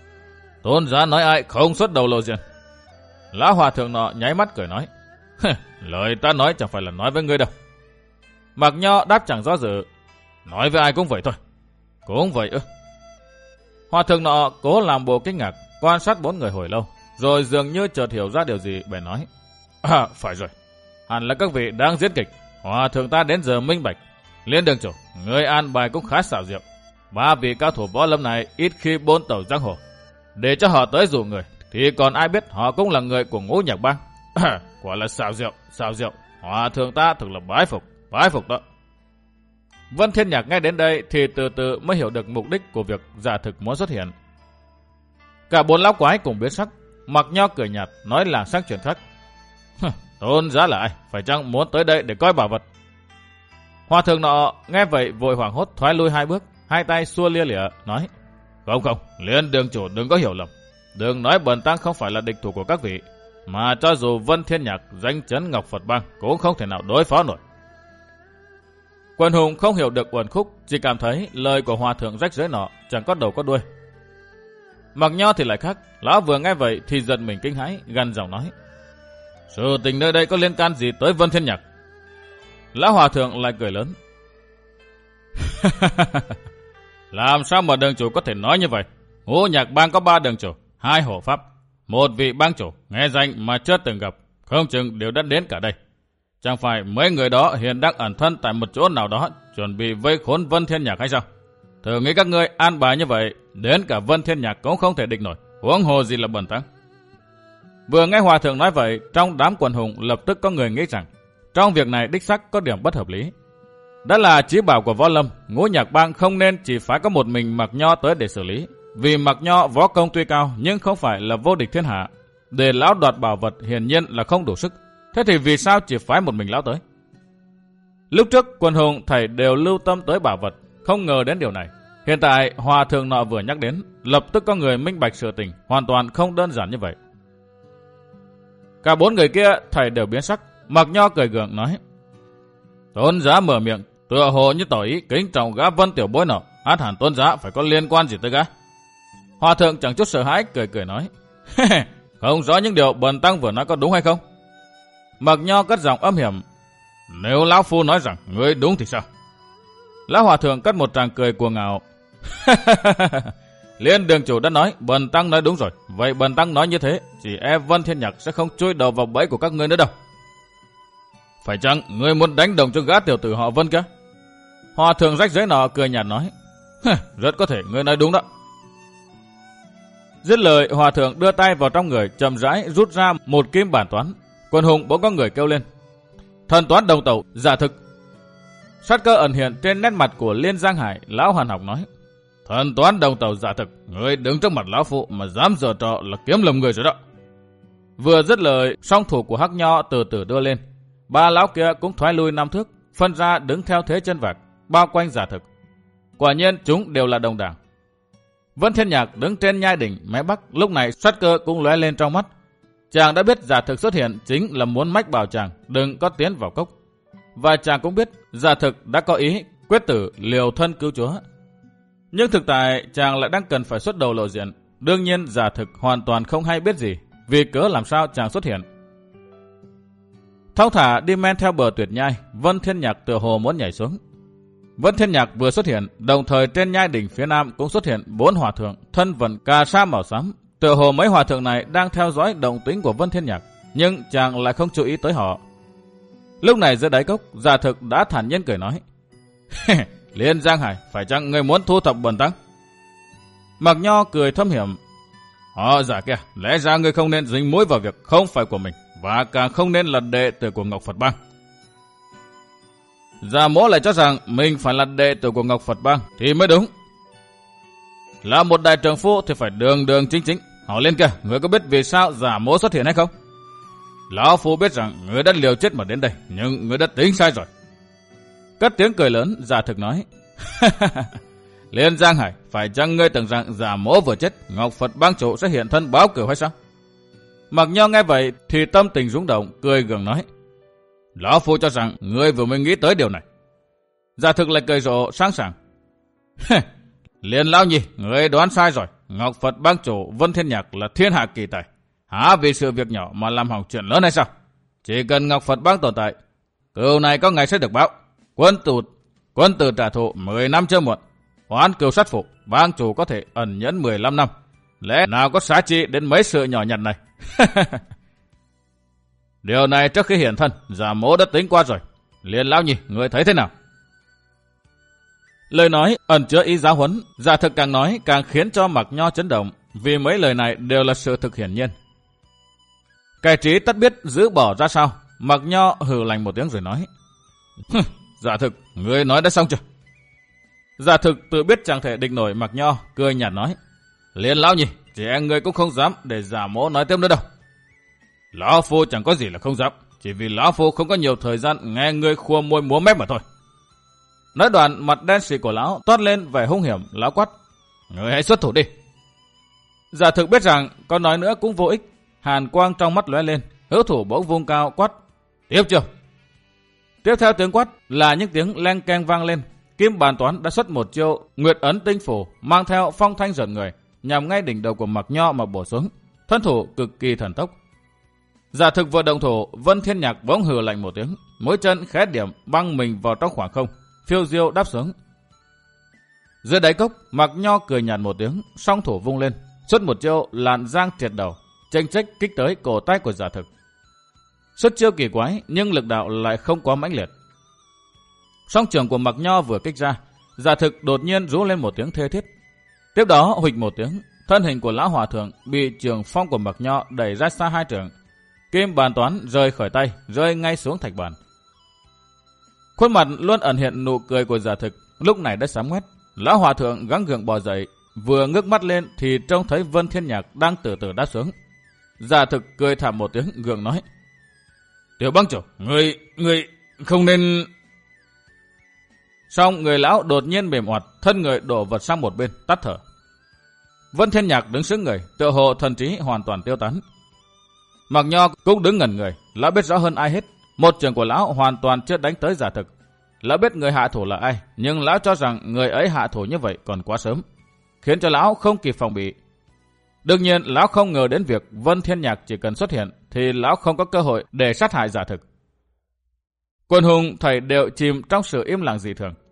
[SPEAKER 1] Tôn giá nói ai không xuất đầu lộ diện. Lão hòa thượng nọ nháy mắt cười nói: Lời ta nói chẳng phải là nói với ngươi đâu. Mạc Nho đáp chẳng do dự: Nói với ai cũng vậy thôi. Cũng vậy ư? Hòa thượng nọ cố làm bộ kinh ngạc, quan sát bốn người hồi lâu, rồi dường như chợt hiểu ra điều gì, bèn nói: À, phải rồi, hẳn là các vị đang diễn kịch. Hòa thượng ta đến giờ minh bạch. Liên đường chủ, người an bài cũng khá xảo diệu. Ba vị cao thủ võ lâm này ít khi bôn tẩu giang hồ, để cho họ tới dụ người, thì còn ai biết họ cũng là người của Ngũ Nhạc Bang. Quả là xảo diệu, xảo diệu. Hòa thượng ta thực là bái phục, bái phục đó. Vân Thiên Nhạc nghe đến đây thì từ từ mới hiểu được mục đích của việc giả thực muốn xuất hiện. Cả bốn lão quái cùng biến sắc. Mạc Nho cười nhạt nói làng sang chuyện khác: Tôn giá là ai? Phải chăng muốn tới đây để coi bảo vật? Hòa thượng nọ nghe vậy vội hoảng hốt thoái lui hai bước, hai tay xua lia lịa nói: Không không, Liên đường chủ đừng có hiểu lầm. Đừng nói bần tăng không phải là địch thủ của các vị. mà cho dù Vân Thiên Nhạc danh chấn Ngọc Phật Bang cũng không thể nào đối phó nổi. Quần hùng không hiểu được uẩn khúc, chỉ cảm thấy lời của hòa thượng rách rưới nọ chẳng có đầu có đuôi. Mạc Nho thì lại khác, lão vừa nghe vậy thì giận mình kinh hãi, gằn giọng nói: sự tình nơi đây có liên can gì tới Vân Thiên Nhạc? Lão hòa thượng lại cười lớn: làm sao mà đường chủ có thể nói như vậy? Ngũ Nhạc Bang có ba đường chủ, hai hộ pháp, một vị bang chủ nghe danh mà chưa từng gặp, không chừng đều đã đến cả đây. Chẳng phải mấy người đó hiện đang ẩn thân tại một chỗ nào đó, chuẩn bị vây khốn Vân Thiên Nhạc hay sao? Thử nghĩ các ngươi an bài như vậy, đến cả Vân Thiên Nhạc cũng không thể địch nổi, huống hồ gì là bần tăng. Vừa nghe hòa thượng nói vậy, trong đám quần hùng lập tức có người nghĩ rằng trong việc này đích xác có điểm bất hợp lý. Đã là chí bảo của Võ Lâm, Ngũ Nhạc Bang không nên chỉ phải có một mình Mạc Nho tới để xử lý, vì Mạc Nho võ công tuy cao nhưng không phải là vô địch thiên hạ. Để lão đoạt bảo vật hiển nhiên là không đủ sức. Thế thì vì sao chỉ phái một mình lão tới? Lúc trước quần hùng thảy đều lưu tâm tới bảo vật, không ngờ đến điều này. Hiện tại hòa thượng nọ vừa nhắc đến, lập tức có người minh bạch sự tình, hoàn toàn không đơn giản như vậy. Cả bốn người kia thảy đều biến sắc. Mạc Nho cười gượng nói: tôn giá mở miệng, tựa hồ như tỏ ý kính trọng gã Vân tiểu bối nọ, át hẳn tôn giá phải có liên quan gì tới gã. Hòa thượng chẳng chút sợ hãi, cười cười nói: không rõ những điều bần tăng vừa nói có đúng hay không? Mạc Nho cất giọng âm hiểm: nếu lão phu nói rằng ngươi đúng thì sao? Lão hòa thượng cất một tràng cười cuồng ngạo: Liên đường chủ đã nói bần tăng nói đúng rồi, vậy bần tăng nói như thế, chỉ e Vân Thiên Nhạc sẽ không chui đầu vào bẫy của các ngươi nữa đâu. Phải chăng ngươi muốn đánh đồng cho gã tiểu tử họ Vân kia? Hòa thượng rách rưới nọ cười nhạt nói: rất có thể ngươi nói đúng đó. Dứt lời, hòa thượng đưa tay vào trong người, chậm rãi rút ra một kim bản toán. Quần hùng bỗng có người kêu lên: thần toán đồng tẩu, giả thực. Sát cơ ẩn hiện trên nét mặt của Liên Giang Hải. Lão Hoàn Học nói: thần toán đồng tẩu giả thực, ngươi đứng trước mặt lão phụ mà dám giở trò là kiếm lầm người rồi đó. Vừa dứt lời, song thủ của Hắc Nho từ từ đưa lên. Ba lão kia cũng thoái lui năm thước, phân ra đứng theo thế chân vạc, bao quanh giả thực. Quả nhiên chúng đều là đồng đảng. Vân Thiên Nhạc đứng trên nhai đỉnh mé bắc, lúc này sát cơ cũng lóe lên trong mắt. Chàng đã biết giả thực xuất hiện chính là muốn mách bảo chàng đừng có tiến vào cốc. Và chàng cũng biết giả thực đã có ý quyết tử liều thân cứu chúa. Nhưng thực tại chàng lại đang cần phải xuất đầu lộ diện. Đương nhiên giả thực hoàn toàn không hay biết gì, vì cớ làm sao chàng xuất hiện. Thong thả đi men theo bờ tuyệt nhai, Vân Thiên Nhạc tựa hồ muốn nhảy xuống. Vân Thiên Nhạc vừa xuất hiện, đồng thời trên nhai đỉnh phía nam cũng xuất hiện bốn hòa thượng thân vận cà sa màu xám. Tựa hồ mấy hòa thượng này đang theo dõi động tĩnh của Vân Thiên Nhạc, nhưng chàng lại không chú ý tới họ. Lúc này dưới đáy cốc, giả thực đã thản nhiên cười nói: Liên Giang Hải, phải chăng người muốn thu thập bần tăng? Mạc Nho cười thâm hiểm: họ giả kia, lẽ ra người không nên dính mũi vào việc không phải của mình, và càng không nên là đệ tử của Ngọc Phật Bang. Giả mỗ lại cho rằng mình phải là đệ tử của Ngọc Phật Bang thì mới đúng. Là một đại trưởng phu thì phải đường đường chính chính. Hỏi lên kìa, người có biết vì sao giả mỗ xuất hiện hay không? Lão phu biết rằng người đã liều chết mà đến đây, nhưng người đã tính sai rồi. Cất tiếng cười lớn, giả thực nói: Liên Giang Hải, phải chăng ngươi tưởng rằng giả mỗ vừa chết, Ngọc Phật Bang chủ sẽ hiện thân báo cửu hay sao? Mặc Nho nghe vậy thì tâm tình rung động, cười gượng nói: Lão phu cho rằng ngươi vừa mới nghĩ tới điều này. Giả thực lại cười rộ sáng sảng: Liên lão nhi, ngươi đoán sai rồi. Ngọc Phật Bang chủ Vân Thiên Nhạc là thiên hạ kỳ tài, há vì sự việc nhỏ mà làm hỏng chuyện lớn hay sao? Chỉ cần Ngọc Phật Bang tồn tại, cừu này có ngày sẽ được báo. Quân tử quân tử trả thù mười năm chưa muộn, oán cừu sát phụ, bang chủ có thể ẩn nhẫn mười lăm năm. Lẽ nào có giá trị đến mấy sự nhỏ nhặt này? Điều này trước khi hiện thân, giả mỗ đã tính qua rồi. Liên lão nhi, ngươi thấy thế nào? Lời nói ẩn chứa ý giáo huấn, giả thực càng nói càng khiến cho Mạc Nho chấn động, vì mấy lời này đều là sự thực hiển nhiên. Kẻ trí tất biết giữ bỏ ra sao. Mạc Nho hừ lạnh một tiếng rồi nói: Giả thực, ngươi nói đã xong chưa? Giả thực tự biết chẳng thể địch nổi Mạc Nho, cười nhạt nói: Liên lão nhi, chỉ e ngươi cũng không dám để giả mỗ nói tiếp nữa đâu. Lão phu chẳng có gì là không dám, chỉ vì lão phu không có nhiều thời gian nghe ngươi khua môi múa mép mà thôi. Nói đoạn, mặt đen xì của lão toát lên vẻ hung hiểm. Lão quát: Ngươi hãy xuất thủ đi. Giả thực biết rằng có nói nữa cũng vô ích, hàn quang trong mắt lóe lên, hữu thủ bỗng vung cao quát: Tiếp chưa? Tiếp theo tiếng quát là những tiếng leng keng vang lên. Kim Bàn Toán đã xuất một chiêu Nguyệt Ấn Tinh Phủ mang theo phong thanh giận người, nhằm ngay đỉnh đầu của Mạc Nho mà bổ xuống. Thân thủ cực kỳ thần tốc. Giả thực vừa động thủ, Vân Thiên Nhạc bỗng hừ lạnh một tiếng, mũi chân khẽ điểm băng mình vào trong khoảng không, phiêu diêu đáp xuống. Dưới đáy cốc, Mạc Nho cười nhạt một tiếng, song thủ vung lên, xuất một chiêu Lạn Giang Triệt Đầu, chênh chếch kích tới cổ tay của Giả thực. Xuất chiêu kỳ quái nhưng lực đạo lại không quá mãnh liệt. Song trường của Mạc Nho vừa kích ra, Giả thực đột nhiên rú lên một tiếng thê thiết. Tiếp đó huỵch một tiếng, thân hình của lão hòa thượng bị trường phong của Mạc Nho đẩy ra xa hai trượng. Kim Bàn Toán rơi khỏi tay, rơi ngay xuống thạch bàn. Khuôn mặt luôn ẩn hiện nụ cười của Giả thực lúc này đã sám ngoét. Lão hòa thượng gắng gượng bò dậy, vừa ngước mắt lên thì trông thấy Vân Thiên Nhạc đang từ từ đáp xuống. Giả thực cười thảm một tiếng, gượng nói: Tiểu bang chủ, người, người không nên... Xong người lão đột nhiên mềm oặt, thân người đổ vật sang một bên, tắt thở. Vân Thiên Nhạc đứng sững người, tựa hồ thần trí hoàn toàn tiêu tán. Mạc Nho cũng đứng ngẩn người, lão biết rõ hơn ai hết, một trường của lão hoàn toàn chưa đánh tới Giả thực. Lão biết người hạ thủ là ai, nhưng lão cho rằng người ấy hạ thủ như vậy còn quá sớm, khiến cho lão không kịp phòng bị. Đương nhiên lão không ngờ đến việc Vân Thiên Nhạc chỉ cần xuất hiện thì lão không có cơ hội để sát hại Giả thực. Quần hùng thầy đều chìm trong sự im lặng dị thường.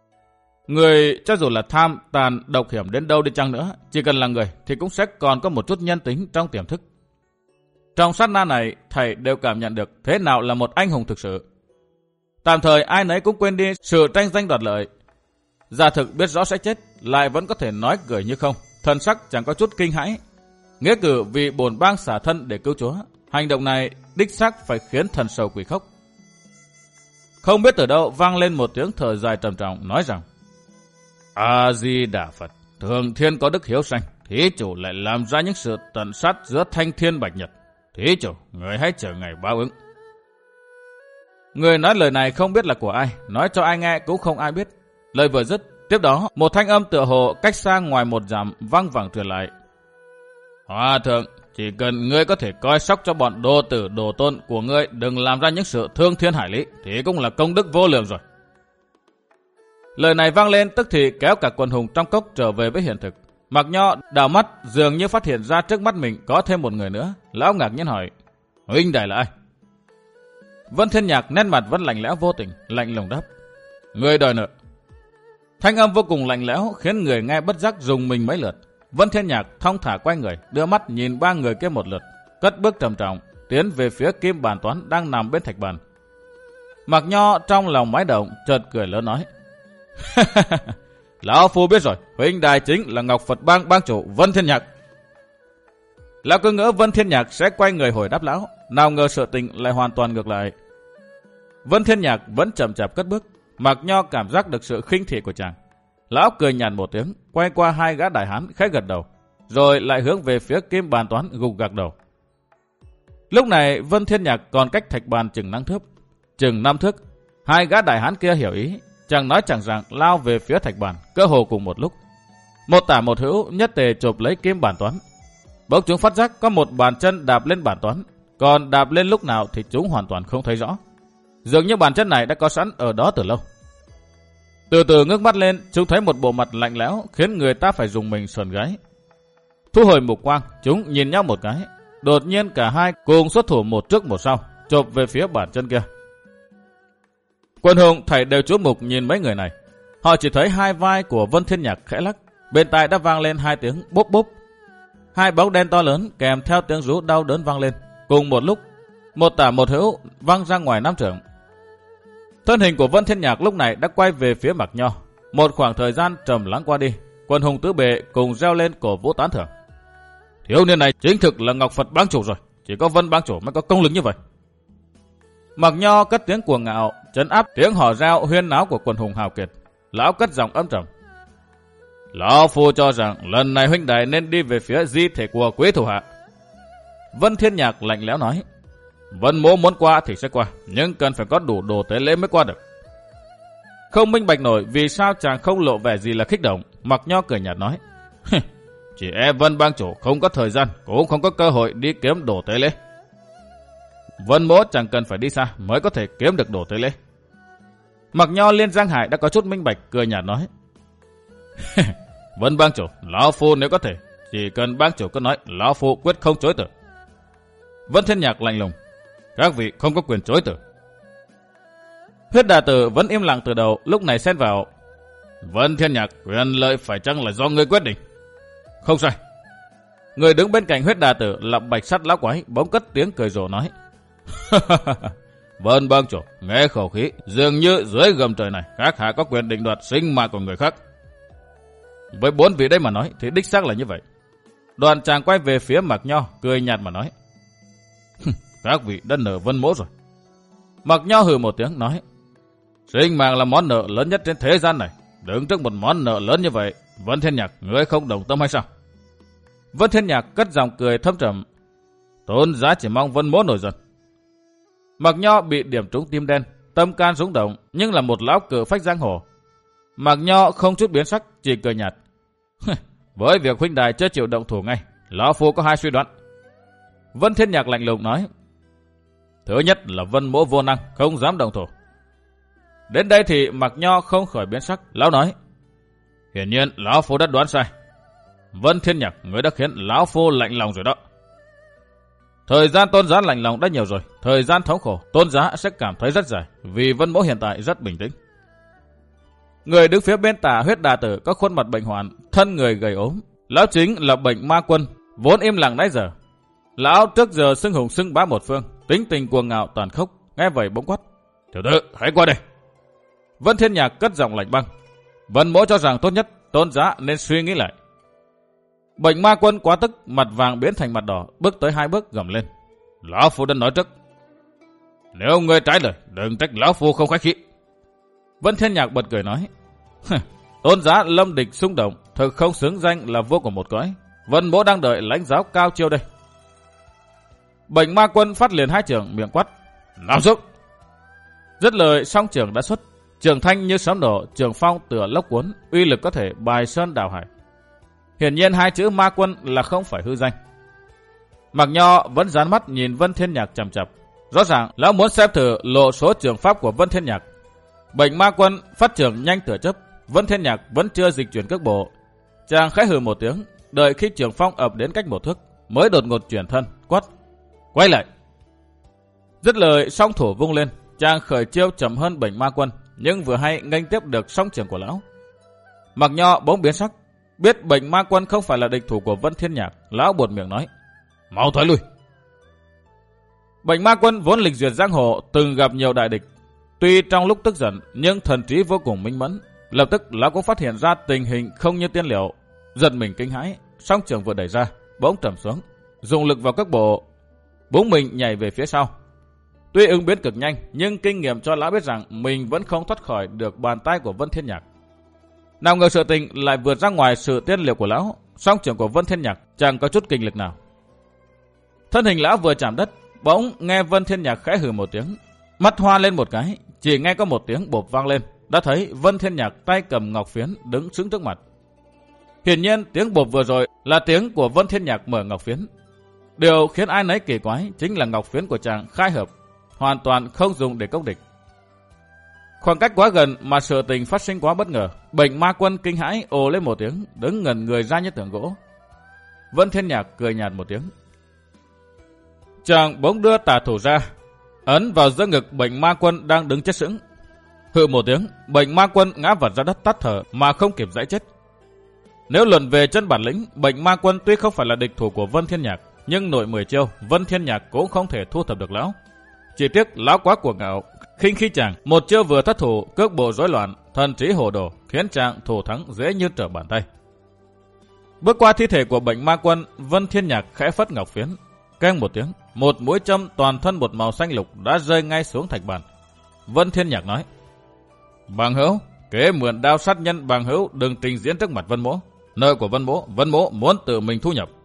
[SPEAKER 1] Người cho dù là tham, tàn, độc hiểm đến đâu đi chăng nữa, chỉ cần là người thì cũng sẽ còn có một chút nhân tính trong tiềm thức. Trong sát na này, thầy đều cảm nhận được thế nào là một anh hùng thực sự. Tạm thời ai nấy cũng quên đi sự tranh danh đoạt lợi. Giả thực biết rõ sẽ chết, lại vẫn có thể nói cười như không, thần sắc chẳng có chút kinh hãi. Nghĩa cử vì bổn bang xả thân để cứu chúa, hành động này đích xác phải khiến thần sầu quỷ khóc. Không biết từ đâu vang lên một tiếng thở dài trầm trọng, nói rằng: A Di Đà Phật, thường thiên có đức hiếu sanh, thí chủ lại làm ra những sự tận sát giữa thanh thiên bạch nhật. Thí chủ, người hãy chờ ngày báo ứng. Người nói lời này không biết là của ai, nói cho ai nghe cũng không ai biết. Lời vừa dứt, tiếp đó một thanh âm tựa hồ cách xa ngoài một dặm vang vẳng truyền lại: Hòa thượng, chỉ cần ngươi có thể coi sóc cho bọn đồ tử đồ tôn của ngươi đừng làm ra những sự thương thiên hải lý thì cũng là công đức vô lượng rồi. Lời này vang lên tức thì kéo cả quần hùng trong cốc trở về với hiện thực. Mạc Nho đảo mắt dường như phát hiện ra trước mắt mình có thêm một người nữa. Lão ngạc nhiên hỏi: Huynh đài là ai? Vân Thiên Nhạc nét mặt vẫn lạnh lẽo vô tình, lạnh lùng đáp: Người đòi nợ. Thanh âm vô cùng lạnh lẽo khiến người nghe bất giác rùng mình mấy lượt. Vân Thiên Nhạc thong thả quay người, đưa mắt nhìn ba người kia một lượt, cất bước trầm trọng tiến về phía Kim Bàn Toán đang nằm bên thạch bàn. Mạc Nho trong lòng mái động, chợt cười lớn nói: Lão phu biết rồi, huynh đài chính là Ngọc Phật Bang bang chủ Vân Thiên Nhạc. Lão cứ ngỡ Vân Thiên Nhạc sẽ quay người hồi đáp lão, nào ngờ sự tình lại hoàn toàn ngược lại. Vân Thiên Nhạc vẫn chậm chạp cất bước. Mạc Nho cảm giác được sự khinh thị của chàng. Lão cười nhạt một tiếng, quay qua hai gã đại hán khẽ gật đầu, rồi lại hướng về phía Kim Bàn Toán gục gạc đầu. Lúc này Vân Thiên Nhạc còn cách thạch bàn chừng năm thước, chừng năm thước. Hai gã đại hán kia hiểu ý, chẳng nói chẳng rằng lao về phía thạch bàn, cơ hồ cùng một lúc. Một tả một hữu nhất tề chộp lấy Kim Bàn Toán. Bỗng chúng phát giác có một bàn chân đạp lên bàn toán, còn đạp lên lúc nào thì chúng hoàn toàn không thấy rõ. Dường như bàn chân này đã có sẵn ở đó từ lâu. Từ từ ngước mắt lên, chúng thấy một bộ mặt lạnh lẽo khiến người ta phải dùng mình sờn gáy. Thu hồi mục quang, chúng nhìn nhau một cái. Đột nhiên cả hai cùng xuất thủ một trước một sau, chộp về phía bàn chân kia. Quần hùng thảy đều chú mục nhìn mấy người này. Họ chỉ thấy hai vai của Vân Thiên Nhạc khẽ lắc, bên tai đã vang lên hai tiếng bốp bốp. Hai bóng đen to lớn kèm theo tiếng rú đau đớn vang lên. Cùng một lúc, một tả một hữu văng ra ngoài năm trượng. Thân hình của Vân Thiên Nhạc lúc này đã quay về phía Mạc Nho. Một khoảng thời gian trầm lắng qua đi, quần hùng tứ bề cùng reo lên cổ vũ tán thưởng. Thiếu niên này chính thực là Ngọc Phật bang chủ rồi, chỉ có Vân bang chủ mới có công lực như vậy. Mạc Nho cất tiếng cuồng ngạo, trấn áp tiếng hò reo huyên náo của quần hùng hào kiệt. Lão cất giọng âm trầm: Lão phu cho rằng lần này huynh đài nên đi về phía di thể của quý thủ hạ. Vân Thiên Nhạc lạnh lẽo nói: Vân mỗ muốn qua thì sẽ qua, nhưng cần phải có đủ đồ tế lễ mới qua được. Không minh bạch nổi vì sao chàng không lộ vẻ gì là kích động. Mạc Nho cười nhạt nói: chỉ e Vân bang chủ không có thời gian, cũng không có cơ hội đi kiếm đồ tế lễ. Vân mỗ chẳng cần phải đi xa mới có thể kiếm được đồ tế lễ. Mặc Nho Liên Giang Hải đã có chút minh bạch, cười nhạt nói. Vân bang chủ, lão phu nếu có thể, chỉ cần bang chủ cứ nói, lão phu quyết không chối từ. Vân Thiên Nhạc lạnh lùng. Các vị không có quyền chối từ. Huyết Đà Tử vẫn im lặng từ đầu, lúc này xen vào. Vân Thiên Nhạc, quyền lợi phải chăng là do ngươi quyết định? Không sai. Người đứng bên cạnh Huyết Đà Tử là Bạch Sắt Lão Quái, bỗng cất tiếng cười rộ nói. Vân bang chủ, nghe khẩu khí, dường như dưới gầm trời này các hạ có quyền định đoạt sinh mạng của người khác. Với bốn vị đây mà nói thì đích xác là như vậy. Đoàn chàng quay về phía Mạc Nho, cười nhạt mà nói. Các vị đã nợ Vân mỗ rồi. Mạc Nho hừ một tiếng nói. Sinh mạng là món nợ lớn nhất trên thế gian này. Đứng trước một món nợ lớn như vậy, Vân Thiên Nhạc, ngươi không đồng tâm hay sao? Vân Thiên Nhạc cất giọng cười thâm trầm. Tôn giá chỉ mong Vân mỗ nổi giận. Mạc Nho bị điểm trúng tim đen, tâm can rung động, nhưng là một lão cự phách giang hồ. Mạc Nho không chút biến sắc, chỉ cười nhạt. Với việc huynh đài chưa chịu động thủ ngay, lão phu có hai suy đoán. Vân Thiên Nhạc lạnh lùng nói. Thứ nhất là Vân mỗ vô năng, không dám động thủ. Đến đây thì Mạc Nho không khỏi biến sắc, lão nói. Hiển nhiên lão phu đã đoán sai. Vân Thiên Nhạc, người đã khiến lão phu lạnh lòng rồi đó. Thời gian tôn giá lạnh lòng đã nhiều rồi, thời gian thống khổ tôn giá sẽ cảm thấy rất dài, vì Vân mỗ hiện tại rất bình tĩnh. Người đứng phía bên tả Huyết Đà Tử có khuôn mặt bệnh hoạn, thân người gầy ốm. Lão chính là Bệnh Ma Quân, vốn im lặng nãy giờ. Lão trước giờ xưng hùng xưng bá một phương, tính tình cuồng ngạo tàn khốc, nghe vậy bỗng quát. Tiểu tử, hãy qua đây. Vân Thiên Nhạc cất giọng lạnh băng. Vân mỗ cho rằng tốt nhất tôn giá nên suy nghĩ lại. Bệnh Ma Quân quá tức, mặt vàng biến thành mặt đỏ, bước tới hai bước gầm lên. Lão phu đã nói trước. Nếu ngươi trái lời, đừng trách lão phu không khách khí. Vân Thiên Nhạc bật cười nói. Tôn giá lâm địch xung động, thực không xứng danh là vua của một cõi. Vân mỗ đang đợi lãnh giáo cao chiêu đây. Bệnh Ma Quân phát liền hai trường, miệng quát. Làm sức. Dứt lời song trường đã xuất. Trường thanh như sấm nổ, trường phong tựa lốc cuốn, uy lực có thể bài sơn đảo hải. Hiển nhiên hai chữ Ma Quân là không phải hư danh. Mạc Nho vẫn dán mắt nhìn Vân Thiên Nhạc chằm chằm. Rõ ràng lão muốn xem thử lộ số trường pháp của Vân Thiên Nhạc. Bệnh Ma Quân phát trường nhanh tựa chớp, Vân Thiên Nhạc vẫn chưa dịch chuyển cước bộ. Chàng khẽ hừ một tiếng, đợi khi trường phong ập đến cách một thước, mới đột ngột chuyển thân, quát. Quay lại. Dứt lời song thủ vung lên, chàng khởi chiêu chậm hơn Bệnh Ma Quân, nhưng vừa hay nghênh tiếp được song trường của lão. Mạc Nho bỗng biến sắc, biết Bệnh Ma Quân không phải là địch thủ của Vân Thiên Nhạc, lão buột miệng nói. Mau thoái lui. Bệnh Ma Quân vốn lịch duyệt giang hồ, từng gặp nhiều đại địch. Tuy trong lúc tức giận, nhưng thần trí vô cùng minh mẫn. Lập tức lão cũng phát hiện ra tình hình không như tiên liệu, giật mình kinh hãi. Song trường vừa đẩy ra, bỗng trầm xuống, dùng lực vào cước bộ, búng mình nhảy về phía sau. Tuy ứng biến cực nhanh, nhưng kinh nghiệm cho lão biết rằng mình vẫn không thoát khỏi được bàn tay của Vân Thiên Nhạc. Nào ngờ sự tình lại vượt ra ngoài sự tiên liệu của lão. Song trường của Vân Thiên Nhạc chẳng có chút kinh lực nào. Thân hình lão vừa chạm đất, bỗng nghe Vân Thiên Nhạc khẽ hừ một tiếng, mắt hoa lên một cái, chỉ nghe có một tiếng bộp vang lên, đã thấy Vân Thiên Nhạc tay cầm ngọc phiến đứng sững trước mặt. Hiển nhiên tiếng bộp vừa rồi là tiếng của Vân Thiên Nhạc mở ngọc phiến. Điều khiến ai nấy kỳ quái chính là ngọc phiến của chàng khai hợp, hoàn toàn không dùng để công địch. Khoảng cách quá gần mà sự tình phát sinh quá bất ngờ, Bệnh Ma Quân kinh hãi ồ lên một tiếng, đứng ngẩn người ra như tượng gỗ. Vân Thiên Nhạc cười nhạt một tiếng. Chàng bỗng đưa tà thủ ra, ấn vào giữa ngực Bệnh Ma Quân đang đứng chết sững. Hự một tiếng, Bệnh Ma Quân ngã vật ra đất tắt thở mà không kịp giải chết. Nếu luận về chân bản lĩnh, Bệnh Ma Quân tuy không phải là địch thủ của Vân Thiên Nhạc, nhưng nội mười chiêu, Vân Thiên Nhạc cũng không thể thu thập được lão. Chỉ tiếc lão quá cuồng ngạo, khinh khi chàng một chiêu vừa thất thủ, cước bộ rối loạn, thần trí hồ đồ, khiến chàng thủ thắng dễ như trở bàn tay. Bước qua thi thể của Bệnh Ma Quân, Vân Thiên Nhạc khẽ phất ngọc phiến, keng một tiếng, một mũi châm toàn thân một màu xanh lục đã rơi ngay xuống thạch bàn. Vân Thiên Nhạc nói: Bằng hữu, kế mượn đao sát nhân bằng hữu đừng trình diễn trước mặt Vân mỗ. Nợ của Vân mỗ, Vân mỗ muốn tự mình thu nhập.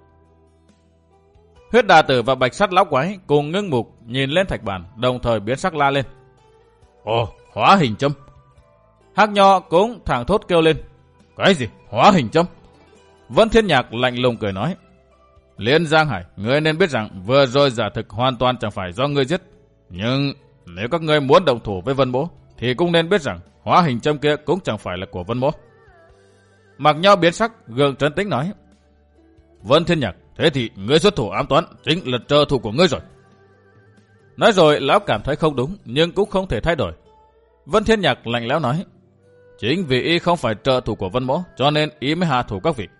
[SPEAKER 1] Huyết Đà Tử và Bạch Sắt Lão Quái cùng ngưng mục nhìn lên thạch bàn, đồng thời biến sắc la lên: Ồ, hóa hình châm! Hắc Nho cũng thẳng thốt kêu lên: Cái gì? Hóa hình châm? Vân Thiên Nhạc lạnh lùng cười nói. Liên Giang Hải, ngươi nên biết rằng vừa rồi giả thực hoàn toàn chẳng phải do ngươi giết. Nhưng nếu các ngươi muốn động thủ với Vân Mỗ, thì cũng nên biết rằng hóa hình châm kia cũng chẳng phải là của Vân Mỗ. Mạc Nho biến sắc, gượng trấn tĩnh nói. Vân Thiên Nhạc, thế thì ngươi xuất thủ ám toán chính là trợ thủ của ngươi rồi. Nói rồi lão cảm thấy không đúng, nhưng cũng không thể thay đổi. Vân Thiên Nhạc lạnh lẽo nói. Chính vì y không phải trợ thủ của Vân Mỗ, cho nên y mới hạ thủ các vị.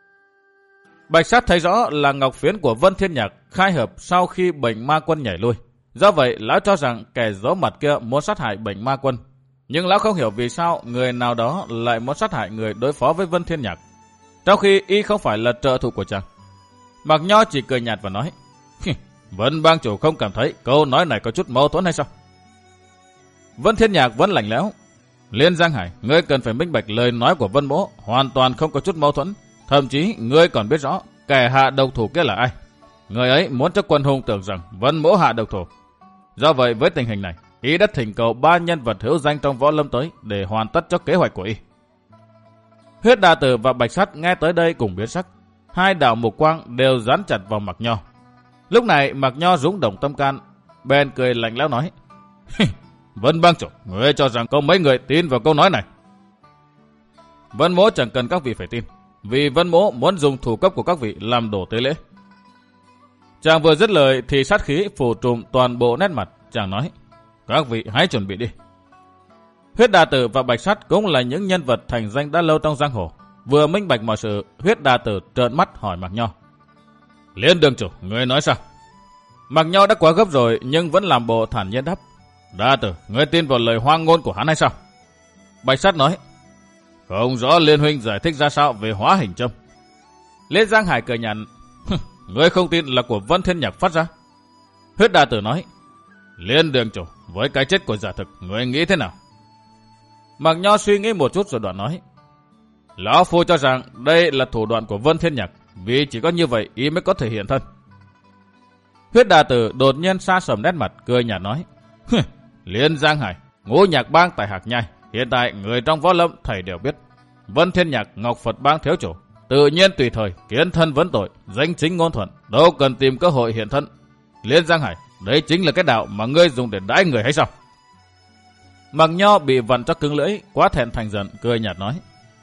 [SPEAKER 1] Bạch Sát thấy rõ là ngọc phiến của Vân Thiên Nhạc khai hợp sau khi Bệnh Ma Quân nhảy lui. Do vậy, lão cho rằng kẻ giấu mặt kia muốn sát hại Bệnh Ma Quân. Nhưng lão không hiểu vì sao người nào đó lại muốn sát hại người đối phó với Vân Thiên Nhạc, trong khi y không phải là trợ thủ của chàng. Mạc Nho chỉ cười nhạt và nói. Vân bang chủ không cảm thấy câu nói này có chút mâu thuẫn hay sao? Vân Thiên Nhạc vẫn lạnh lẽo. Liên Giang Hải, ngươi cần phải minh bạch lời nói của Vân Mỗ hoàn toàn không có chút mâu thuẫn. Thậm chí ngươi còn biết rõ kẻ hạ độc thủ kia là ai. Người ấy muốn cho quân hùng tưởng rằng Vân Mỗ hạ độc thủ. Do vậy với tình hình này, y đã thỉnh cầu ba nhân vật hữu danh trong võ lâm tới để hoàn tất cho kế hoạch của y. Huyết Đà Tử và Bạch Sắt nghe tới đây cùng biến sắc. Hai đạo mục quang đều dán chặt vào Mạc Nho. Lúc này Mạc Nho rúng động tâm can, bèn cười lạnh lẽo nói. Vân bang chủ, ngươi cho rằng có mấy người tin vào câu nói này? Vân Mỗ chẳng cần các vị phải tin, vì Vân Mỗ muốn dùng thủ cấp của các vị làm đổ tế lễ. Chàng vừa dứt lời thì sát khí phủ trùm toàn bộ nét mặt. Chàng nói. Các vị hãy chuẩn bị đi. Huyết Đà Tử và Bạch Sắt cũng là những nhân vật thành danh đã lâu trong giang hồ. Vừa minh bạch mọi sự, Huyết Đà Tử trợn mắt hỏi Mạc Nho. Liên đường chủ, ngươi nói sao? Mạc Nho đã quá gấp rồi nhưng vẫn làm bộ thản nhiên đáp. Đà Tử, ngươi tin vào lời hoang ngôn của hắn hay sao? Bạch Sắt nói. Không rõ Liên huynh giải thích ra sao về hóa hình châm. Liên Giang Hải cười nhạt. Ngươi không tin là của Vân Thiên Nhạc phát ra. Huyết Đà Tử nói. Liên đường chủ, với cái chết của giả thực, ngươi nghĩ thế nào? Mạc Nho suy nghĩ một chút rồi đoạn nói. Lão phu cho rằng đây là thủ đoạn của Vân Thiên Nhạc, vì chỉ có như vậy ý mới có thể hiện thân. Huyết Đà Tử đột nhiên sa sầm nét mặt, cười nhạt nói. Liên Giang Hải, Ngũ Nhạc Bang tại Hạc Nhai, hiện tại người trong võ lâm thầy đều biết. Vân Thiên Nhạc Ngọc Phật Bang thiếu chủ, tự nhiên tùy thời kiến thân vấn tội, danh chính ngôn thuận, đâu cần tìm cơ hội hiện thân. Liên Giang Hải, đấy chính là cái đạo mà ngươi dùng để đãi người hay sao? Mạc Nho bị vặn cho cứng lưỡi, quá thẹn thành giận, cười nhạt nói.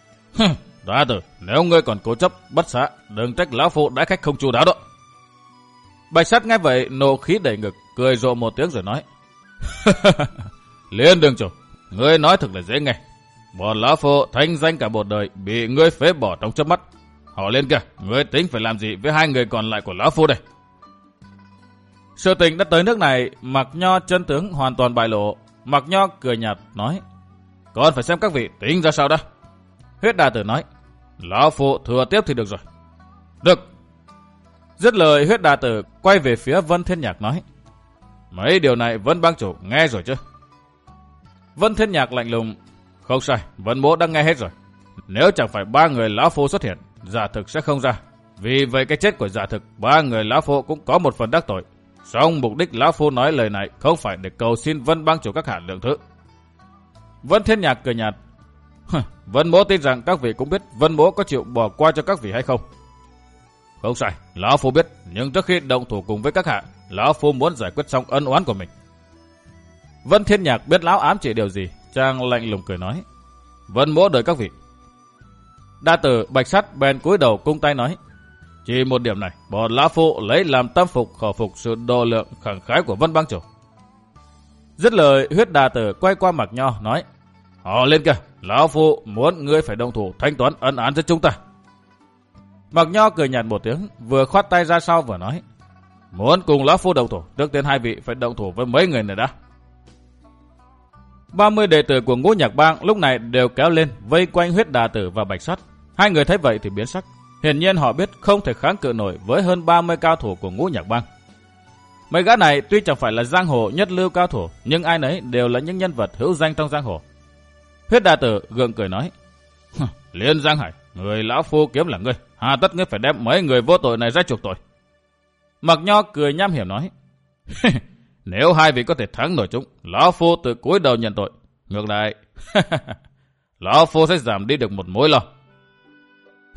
[SPEAKER 1] Đà Tử, nếu ngươi còn cố chấp bất xá, đừng trách lão phu đãi khách không chu đáo đó. Bạch Sắt nghe vậy nộ khí đầy ngực, cười rộ một tiếng rồi nói. Liên đường chủ, ngươi nói thật là dễ nghe. Bọn lão phu thanh danh cả một đời bị ngươi phế bỏ trong chớp mắt. Họ Liên kìa, ngươi tính phải làm gì với hai người còn lại của lão phu đây? Sự tình đã tới nước này, Mạc Nho chân tướng hoàn toàn bại lộ. Mạc Nho cười nhạt nói. Còn phải xem các vị tính ra sao đã. Huyết Đà Tử nói. Lão phu thừa tiếp thì được rồi. Được. Dứt lời Huyết Đà Tử quay về phía Vân Thiên Nhạc nói. Mấy điều này Vân bang chủ nghe rồi chứ? Vân Thiên Nhạc lạnh lùng. Không sai, Vân Mỗ đã nghe hết rồi. Nếu chẳng phải ba người lão phu xuất hiện, giả thực sẽ không ra. Vì vậy cái chết của giả thực, ba người lão phu cũng có một phần đắc tội. Song mục đích lão phu nói lời này không phải để cầu xin Vân bang chủ các hạ lượng thứ. Vân Thiên Nhạc cười nhạt. Vân Mỗ tin rằng các vị cũng biết Vân Mỗ có chịu bỏ qua cho các vị hay không. Không sai, lão phu biết, nhưng trước khi động thủ cùng với các hạ, lão phu muốn giải quyết xong ân oán của mình. Vân Thiên Nhạc biết lão ám chỉ điều gì, chàng lạnh lùng cười nói. Vân Mỗ đợi các vị. Đa Tử Bạch Sắt bèn cúi đầu cung tay nói. Chỉ một điểm này, bọn lão phu lấy làm tâm phục khẩu phục sự độ lượng khẳng khái của Vân bang chủ. Dứt lời, Huyết Đà Tử quay qua Mạc Nho nói. Họ lên kìa, lão phu muốn ngươi phải động thủ thanh toán ân án cho chúng ta. Mạc Nho cười nhạt một tiếng, vừa khoát tay ra sau vừa nói. Muốn cùng lão phu động thủ, trước tiên hai vị phải động thủ với mấy người này đã. ba mươi đệ tử của Ngũ Nhạc Bang lúc này đều kéo lên vây quanh Huyết Đà Tử và Bạch Sắt. Hai người thấy vậy thì biến sắc. Hiển nhiên họ biết không thể kháng cự nổi với hơn ba mươi cao thủ của Ngũ Nhạc Bang. Mấy gã này tuy chẳng phải là giang hồ nhất lưu cao thủ, nhưng ai nấy đều là những nhân vật hữu danh trong giang hồ. Huyết Đà Tử gượng cười nói. Liên Giang Hải, người lão phu kiếm là ngươi, hà tất ngươi phải đem mấy người vô tội này ra chuộc tội. Mạc Nho cười nham hiểm nói. Nếu hai vị có thể thắng nổi chúng, lão phu từ cúi đầu nhận tội. Ngược lại, lão phu sẽ giảm đi được một mối lo.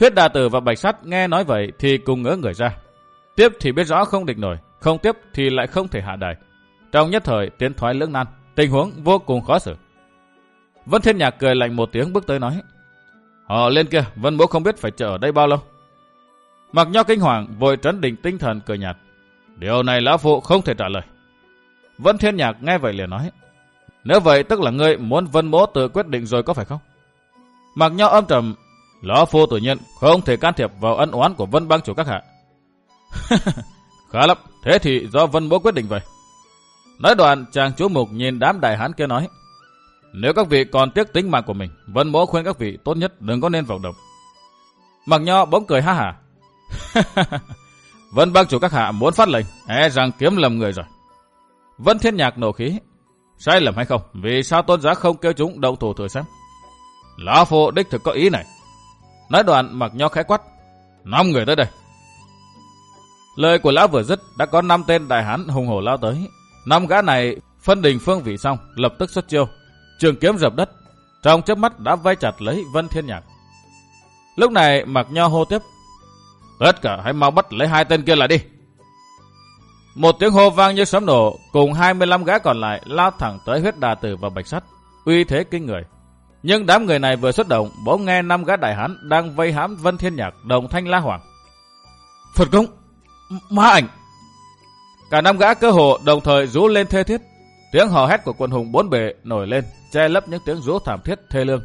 [SPEAKER 1] Huyết Đà Tử và Bạch Sắt nghe nói vậy thì cùng ngỡ người ra. Tiếp thì biết rõ không địch nổi, không tiếp thì lại không thể hạ đài. Trong nhất thời tiến thoái lưỡng nan, tình huống vô cùng khó xử. Vân Thiên Nhạc cười lạnh một tiếng bước tới nói: Họ lên kia, Vân Mỗ không biết phải chờ ở đây bao lâu. Mạc Nho kinh hoàng vội trấn định tinh thần cười nhạt: Điều này lão phụ không thể trả lời. Vân Thiên Nhạc nghe vậy liền nói: Nếu vậy tức là ngươi muốn Vân Mỗ tự quyết định rồi có phải không? Mạc Nho âm trầm: Lão phu tự nhiên không thể can thiệp vào ân oán của Vân bang chủ các hạ. Khá lắm, thế thì do Vân Mỗ quyết định vậy. Nói đoạn chàng chú mục nhìn đám đại hán kia nói: Nếu các vị còn tiếc tính mạng của mình, Vân Mỗ khuyên các vị tốt nhất đừng có nên vọng động. Mạc Nho bỗng cười ha hả: Vân bang chủ các hạ muốn phát lệnh, e rằng kiếm lầm người rồi. Vân Thiên Nhạc nổ khí: Sai lầm hay không, vì sao tôn giá không kêu chúng động thủ thử xem? Lão phu đích thực có ý này. Nói đoạn Mạc Nho khẽ quát: Năm người tới đây. Lời của lão vừa dứt, đã có năm tên đại hán hùng hổ lao tới. Năm gã này phân đình phương vị xong, lập tức xuất chiêu, trường kiếm dập đất, trong chớp mắt đã vây chặt lấy Vân Thiên Nhạc. Lúc này Mạc Nho hô tiếp: Tất cả hãy mau bắt lấy hai tên kia lại đi. Một tiếng hô vang như sấm nổ, cùng hai mươi lăm gã còn lại lao thẳng tới Huyết Đà Tử và Bạch Sắt, uy thế kinh người. Nhưng đám người này vừa xuất động, bỗng nghe năm gã đại hán đang vây hãm Vân Thiên Nhạc đồng thanh la hoảng: Phật công, ma ảnh! Cả năm gã cơ hồ đồng thời rú lên thê thiết. Tiếng hò hét của quần hùng bốn bề nổi lên, che lấp những tiếng rú thảm thiết thê lương.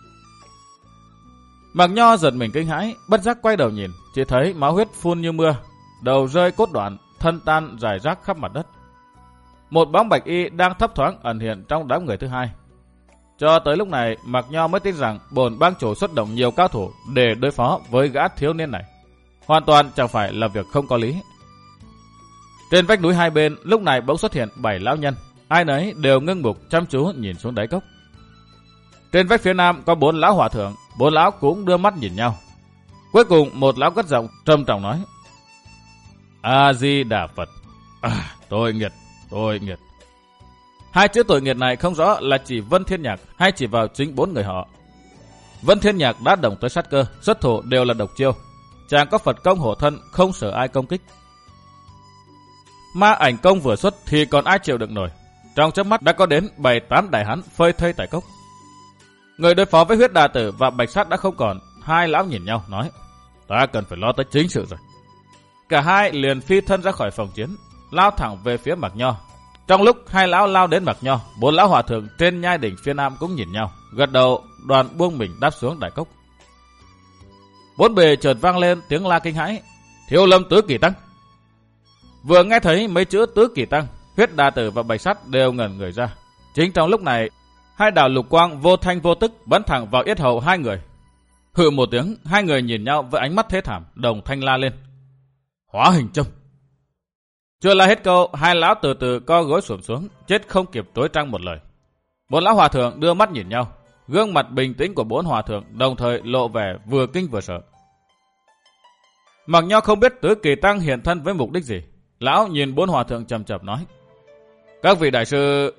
[SPEAKER 1] Mạc Nho giật mình kinh hãi, bất giác quay đầu nhìn, chỉ thấy máu huyết phun như mưa, đầu rơi cốt đoạn, thân tan rải rác khắp mặt đất. Một bóng bạch y đang thấp thoáng ẩn hiện trong đám người thứ hai. Cho tới lúc này, Mạc Nho mới tin rằng bổn bang chủ xuất động nhiều cao thủ để đối phó với gã thiếu niên này, hoàn toàn chẳng phải là việc không có lý. Trên vách núi hai bên lúc này bỗng xuất hiện bảy lão nhân, ai nấy đều ngưng mục chăm chú nhìn xuống đáy cốc. Trên vách phía nam có bốn lão hòa thượng, bốn lão cũng đưa mắt nhìn nhau. Cuối cùng một lão cất giọng trầm trọng nói: A Di Đà Phật. À, tội nghiệt, tội nghiệt. Hai chữ tội nghiệt này không rõ là chỉ Vân Thiên Nhạc hay chỉ vào chính bốn người họ. Vân Thiên Nhạc đã động tới sát cơ, xuất thủ đều là độc chiêu. Chàng có Phật công hộ thân, không sợ ai công kích. Ma ảnh công vừa xuất thì còn ai chịu đựng nổi. Trong chớp mắt đã có đến bảy tám đại hán phơi thây tại cốc. Người đối phó với Huyết Đà Tử và Bạch Sắt đã không còn. Hai lão nhìn nhau nói: Ta cần phải lo tới chính sự rồi. Cả hai liền phi thân ra khỏi phòng chiến, lao thẳng về phía Mạc Nho. Trong lúc hai lão lao đến Mạc Nho, bốn lão hòa thượng trên nhai đỉnh phía nam cũng nhìn nhau, gật đầu, đoàn buông mình đáp xuống đại cốc. Bốn bề chợt vang lên tiếng la kinh hãi: Thiếu lâm tứ kỳ tăng! Vừa nghe thấy mấy chữ tứ kỳ tăng, Huyết Đà Tử và Bạch Sắt đều ngẩn người ra. Chính trong lúc này, hai đạo lục quang vô thanh vô tức bắn thẳng vào yết hầu hai người. Hự một tiếng, hai người nhìn nhau với ánh mắt thê thảm, đồng thanh la lên: Hóa hình châm! Chưa la hết câu, hai lão từ từ co gối xổm xuống, chết không kịp tối trăng một lời. Bốn lão hòa thượng đưa mắt nhìn nhau, gương mặt bình tĩnh của bốn hòa thượng đồng thời lộ vẻ vừa kinh vừa sợ. Mạc Nho không biết tứ kỳ tăng hiện thân với mục đích gì. Lão nhìn bốn hòa thượng trầm chập nói: Các vị đại sư...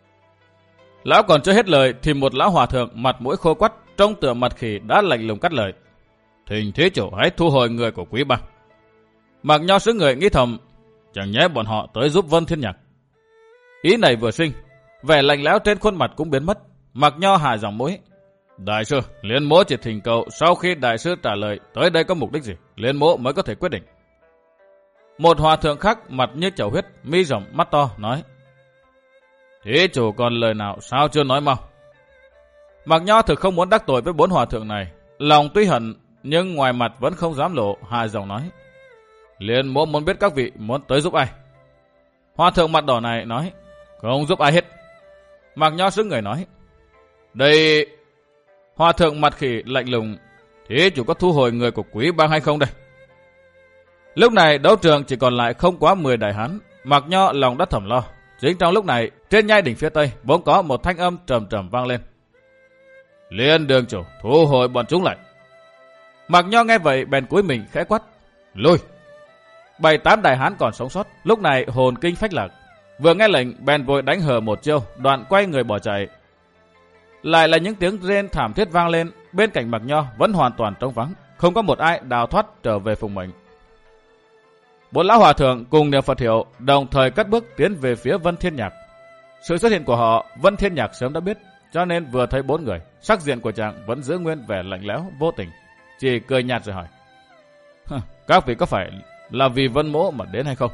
[SPEAKER 1] Lão còn chưa hết lời thì một lão hòa thượng mặt mũi khô quắt, trông tựa mặt khỉ đã lạnh lùng cắt lời: Thỉnh thế chủ hãy thu hồi người của quý bang. Mạc Nho sững người nghĩ thầm: Chẳng nhẽ bọn họ tới giúp Vân Thiên Nhạc. Ý này vừa sinh, vẻ lạnh lẽo trên khuôn mặt cũng biến mất. Mạc Nho hạ giọng mũi: Đại sư, Liên Mỗ chỉ thỉnh cầu sau khi đại sư trả lời tới đây có mục đích gì, Liên Mỗ mới có thể quyết định. Một hòa thượng khác mặt như chậu huyết, mi rộng mắt to nói: Thế chủ còn lời nào sao chưa nói mau. Mạc Nho thực không muốn đắc tội với bốn hòa thượng này, lòng tuy hận nhưng ngoài mặt vẫn không dám lộ, hạ giọng nói: Liên Mỗ muốn biết các vị muốn tới giúp ai. Hòa thượng mặt đỏ này nói: Không giúp ai hết. Mạc Nho sững người nói: Đây... Hòa thượng mặt khỉ lạnh lùng: Thế chủ có thu hồi người của quý bang hay không đây? Lúc này đấu trường chỉ còn lại không quá mười đại hán. Mạc Nho lòng đã thầm lo. Chính trong lúc này, trên nhai đỉnh phía tây bỗng có một thanh âm trầm trầm vang lên: Liên đường chủ, thu hồi bọn chúng lại. Mạc Nho nghe vậy bèn cúi mình khẽ quát: Lui! Bảy tám đại hán còn sống sót lúc này hồn kinh phách lạc, vừa nghe lệnh bèn vội đánh hờ một chiêu, đoạn quay người bỏ chạy. Lại là những tiếng rên thảm thiết vang lên. Bên cạnh Mạc Nho vẫn hoàn toàn trống vắng, không có một ai đào thoát trở về phụng mệnh. Bốn lão hòa thượng cùng niệm Phật hiệu, đồng thời cất bước tiến về phía Vân Thiên Nhạc. Sự xuất hiện của họ, Vân Thiên Nhạc sớm đã biết, cho nên vừa thấy bốn người, sắc diện của chàng vẫn giữ nguyên vẻ lạnh lẽo vô tình, chỉ cười nhạt rồi hỏi: các vị có phải là vì Vân Mỗ mà đến hay không?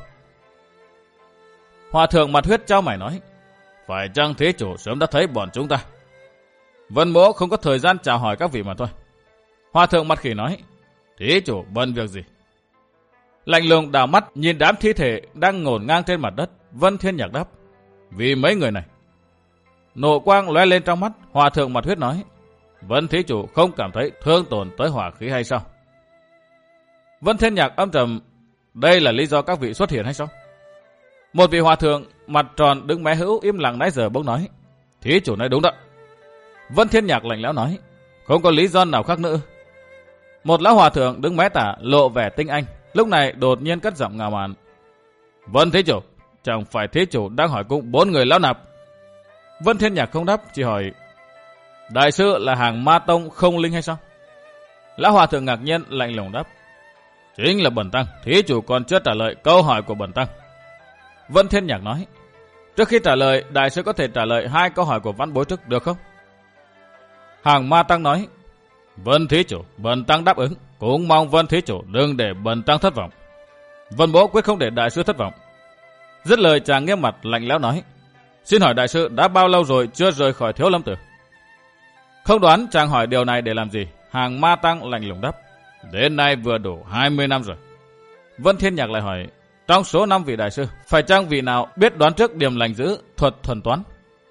[SPEAKER 1] Hòa thượng mặt huyết trao mày nói: phải chăng thí chủ sớm đã thấy bọn chúng ta? Vân Mỗ không có thời gian chào hỏi các vị mà thôi. Hòa thượng mặt khỉ nói: thí chủ bận việc gì? Lạnh lùng đảo mắt nhìn đám thi thể đang ngổn ngang trên mặt đất. Vân Thiên Nhạc đáp: vì mấy người này. Nộ quang lóe lên trong mắt. Hòa thượng mặt huyết nói: Vân thí chủ không cảm thấy thương tổn tới hỏa khí hay sao? Vân Thiên Nhạc âm trầm: đây là lý do các vị xuất hiện hay sao? Một vị hòa thượng mặt tròn đứng mé hữu im lặng nãy giờ bỗng nói: thí chủ nói đúng đó. Vân Thiên Nhạc lạnh lẽo nói: không có lý do nào khác nữa. Một lão hòa thượng đứng mé tả lộ vẻ tinh anh, lúc này đột nhiên cất giọng ngạo mạn: Vân thí chủ, chẳng phải thí chủ đang hỏi cùng bốn người lão nạp? Vân Thiên Nhạc không đáp, chỉ hỏi: đại sư là hàng ma tông không linh hay sao? Lão hòa thượng ngạc nhiên lạnh lùng đáp: chính là bần tăng, thí chủ còn chưa trả lời câu hỏi của bần tăng. Vân Thiên Nhạc nói: trước khi trả lời, đại sư có thể trả lời hai câu hỏi của văn bối trước được không? Hàng ma tăng nói: Vân thí chủ, bần tăng đáp ứng, cũng mong Vân thí chủ đừng để bần tăng thất vọng. Vân Mỗ quyết không để đại sư thất vọng. Dứt lời chàng nghiêm mặt lạnh lẽo nói: xin hỏi đại sư đã bao lâu rồi chưa rời khỏi Thiếu Lâm Tự? Không đoán chàng hỏi điều này để làm gì, hàng ma tăng lạnh lùng đáp: đến nay vừa đủ hai mươi năm rồi. Vân Thiên Nhạc lại hỏi: trong số năm vị đại sư, phải chăng vị nào biết đoán trước điểm lành dữ, thuật thuần toán?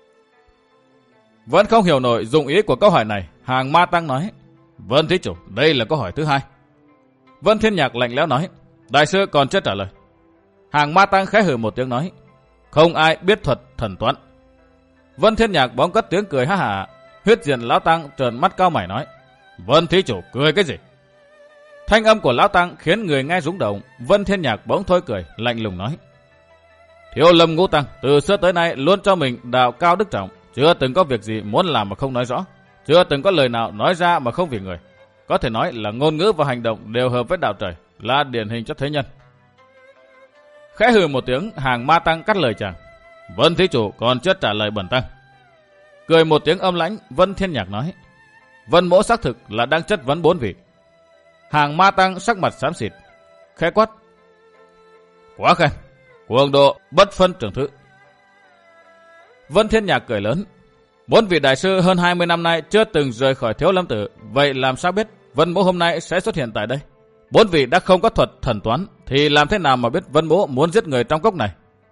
[SPEAKER 1] Vẫn không hiểu nổi dụng ý của câu hỏi này, hàng ma tăng nói: Vân thí chủ, đây là câu hỏi thứ hai. Vân Thiên Nhạc lạnh lẽo nói: đại sư còn chưa trả lời. Hàng ma tăng khẽ hừ một tiếng nói: không ai biết thuật thần toán. Vân Thiên Nhạc bỗng cất tiếng cười ha hả. Huyết diện lão tăng trợn mắt cao mày nói: Vân thí chủ cười cái gì? Thanh âm của lão tăng khiến người nghe rúng động. Vân Thiên Nhạc bỗng thôi cười, lạnh lùng nói: Thiếu Lâm Ngũ Tăng từ xưa tới nay luôn cho mình đạo cao đức trọng, chưa từng có việc gì muốn làm mà không nói rõ, chưa từng có lời nào nói ra mà không vì người. Có thể nói là ngôn ngữ và hành động đều hợp với đạo trời, là điển hình cho thế nhân. Khẽ hừ một tiếng, hàng ma tăng cắt lời chàng: Vân thí chủ còn chưa trả lời bần tăng. Cười một tiếng âm lãnh, Vân Thiên Nhạc nói: Vân Mỗ xác thực là đang chất vấn bốn vị. Hàng ma tăng sắc mặt xám xịt, khẽ quát: quá khen, cuồng độ bất phân trưởng thứ. Vân Thiên Nhạc cười lớn: bốn vị đại sư hơn hai mươi năm nay chưa từng rời khỏi Thiếu Lâm Tự, vậy làm sao biết Vân Mỗ hôm nay sẽ xuất hiện tại đây? Bốn vị đã không có thuật thần toán, thì làm thế nào mà biết Vân Mỗ muốn giết người trong cốc này?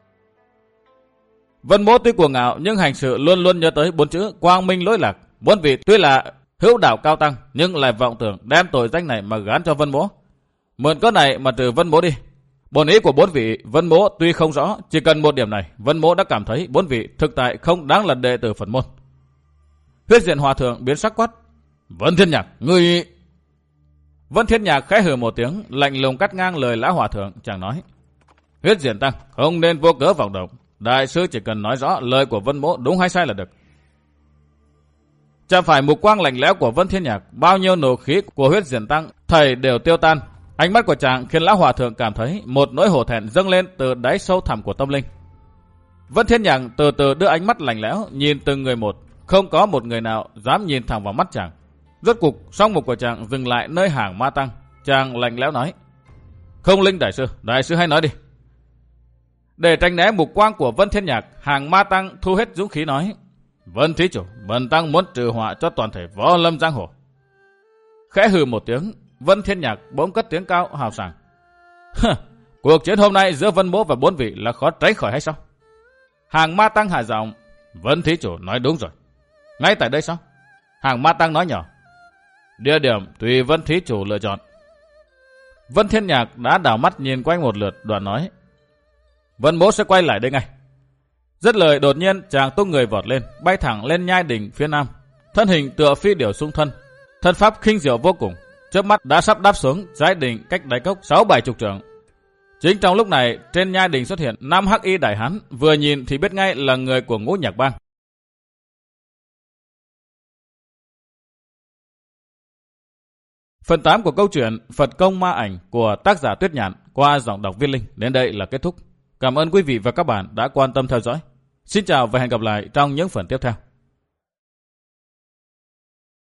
[SPEAKER 1] Vân Mỗ tuy cuồng ngạo nhưng hành sự luôn luôn nhớ tới bốn chữ quang minh lỗi lạc. Bốn vị tuy là hữu đạo cao tăng nhưng lại vọng tưởng đem tội danh này mà gán cho Vân Mỗ. Mượn cớ này mà trừ Vân Mỗ đi. Bổn ý của bốn vị Vân Mỗ tuy không rõ, chỉ cần một điểm này Vân Mỗ đã cảm thấy bốn vị thực tại không đáng là đệ tử Phật môn. Huyết diện hòa thượng biến sắc quát: Vân Thiên Nhạc, ngươi... Vân Thiên Nhạc khẽ hừ một tiếng, lạnh lùng cắt ngang lời lão hòa thượng, chàng nói: Huyết diện tăng không nên vô cớ vọng động, đại sư chỉ cần nói rõ lời của Vân Mỗ đúng hay sai là được. Chẳng phải mục quang lạnh lẽo của Vân Thiên Nhạc, bao nhiêu nổ khí của huyết diện tăng thầy đều tiêu tan. Ánh mắt của chàng khiến lão hòa thượng cảm thấy một nỗi hổ thẹn dâng lên từ đáy sâu thẳm của tâm linh. Vân Thiên Nhạc từ từ đưa ánh mắt lạnh lẽo nhìn từng người một, không có một người nào dám nhìn thẳng vào mắt chàng. Rốt cục song mục của chàng dừng lại nơi hàng ma tăng, chàng lạnh lẽo nói: Không linh đại sư, đại sư hãy nói đi. Để tránh né mục quang của Vân Thiên Nhạc, hàng ma tăng thu hết dũng khí nói: Vân thí chủ, bần tăng muốn trừ họa cho toàn thể võ lâm giang hồ. Khẽ hừ một tiếng, Vân Thiên Nhạc bỗng cất tiếng cao hào sảng: Cuộc chiến hôm nay giữa Vân Mỗ và bốn vị là khó tránh khỏi hay sao? Hàng ma tăng hạ giọng: Vân thí chủ nói đúng rồi. Ngay tại đây sao? Hàng ma tăng nói nhỏ: Địa điểm tùy Vân thí chủ lựa chọn. Vân Thiên Nhạc đã đảo mắt nhìn quanh một lượt, đoạn nói: Vân Mỗ sẽ quay lại đây ngay. Dứt lời đột nhiên chàng tung người vọt lên, bay thẳng lên nhai đỉnh phía nam, thân hình tựa phi điểu xung thân, thân pháp khinh diệu vô cùng, chớp mắt đã sắp đáp xuống giái đỉnh cách đáy cốc sáu bảy chục trượng. Chính trong lúc này, trên nhai đỉnh xuất hiện năm hắc y đại hán, vừa nhìn thì biết ngay là người của Ngũ Nhạc Bang. Phần tám của câu chuyện Phật công ma ảnh của tác giả Tuyết Nhạn qua giọng đọc Viết Linh đến đây là kết thúc. Cảm ơn quý vị và các bạn đã quan tâm theo dõi. Xin chào và hẹn gặp lại trong những phần tiếp theo.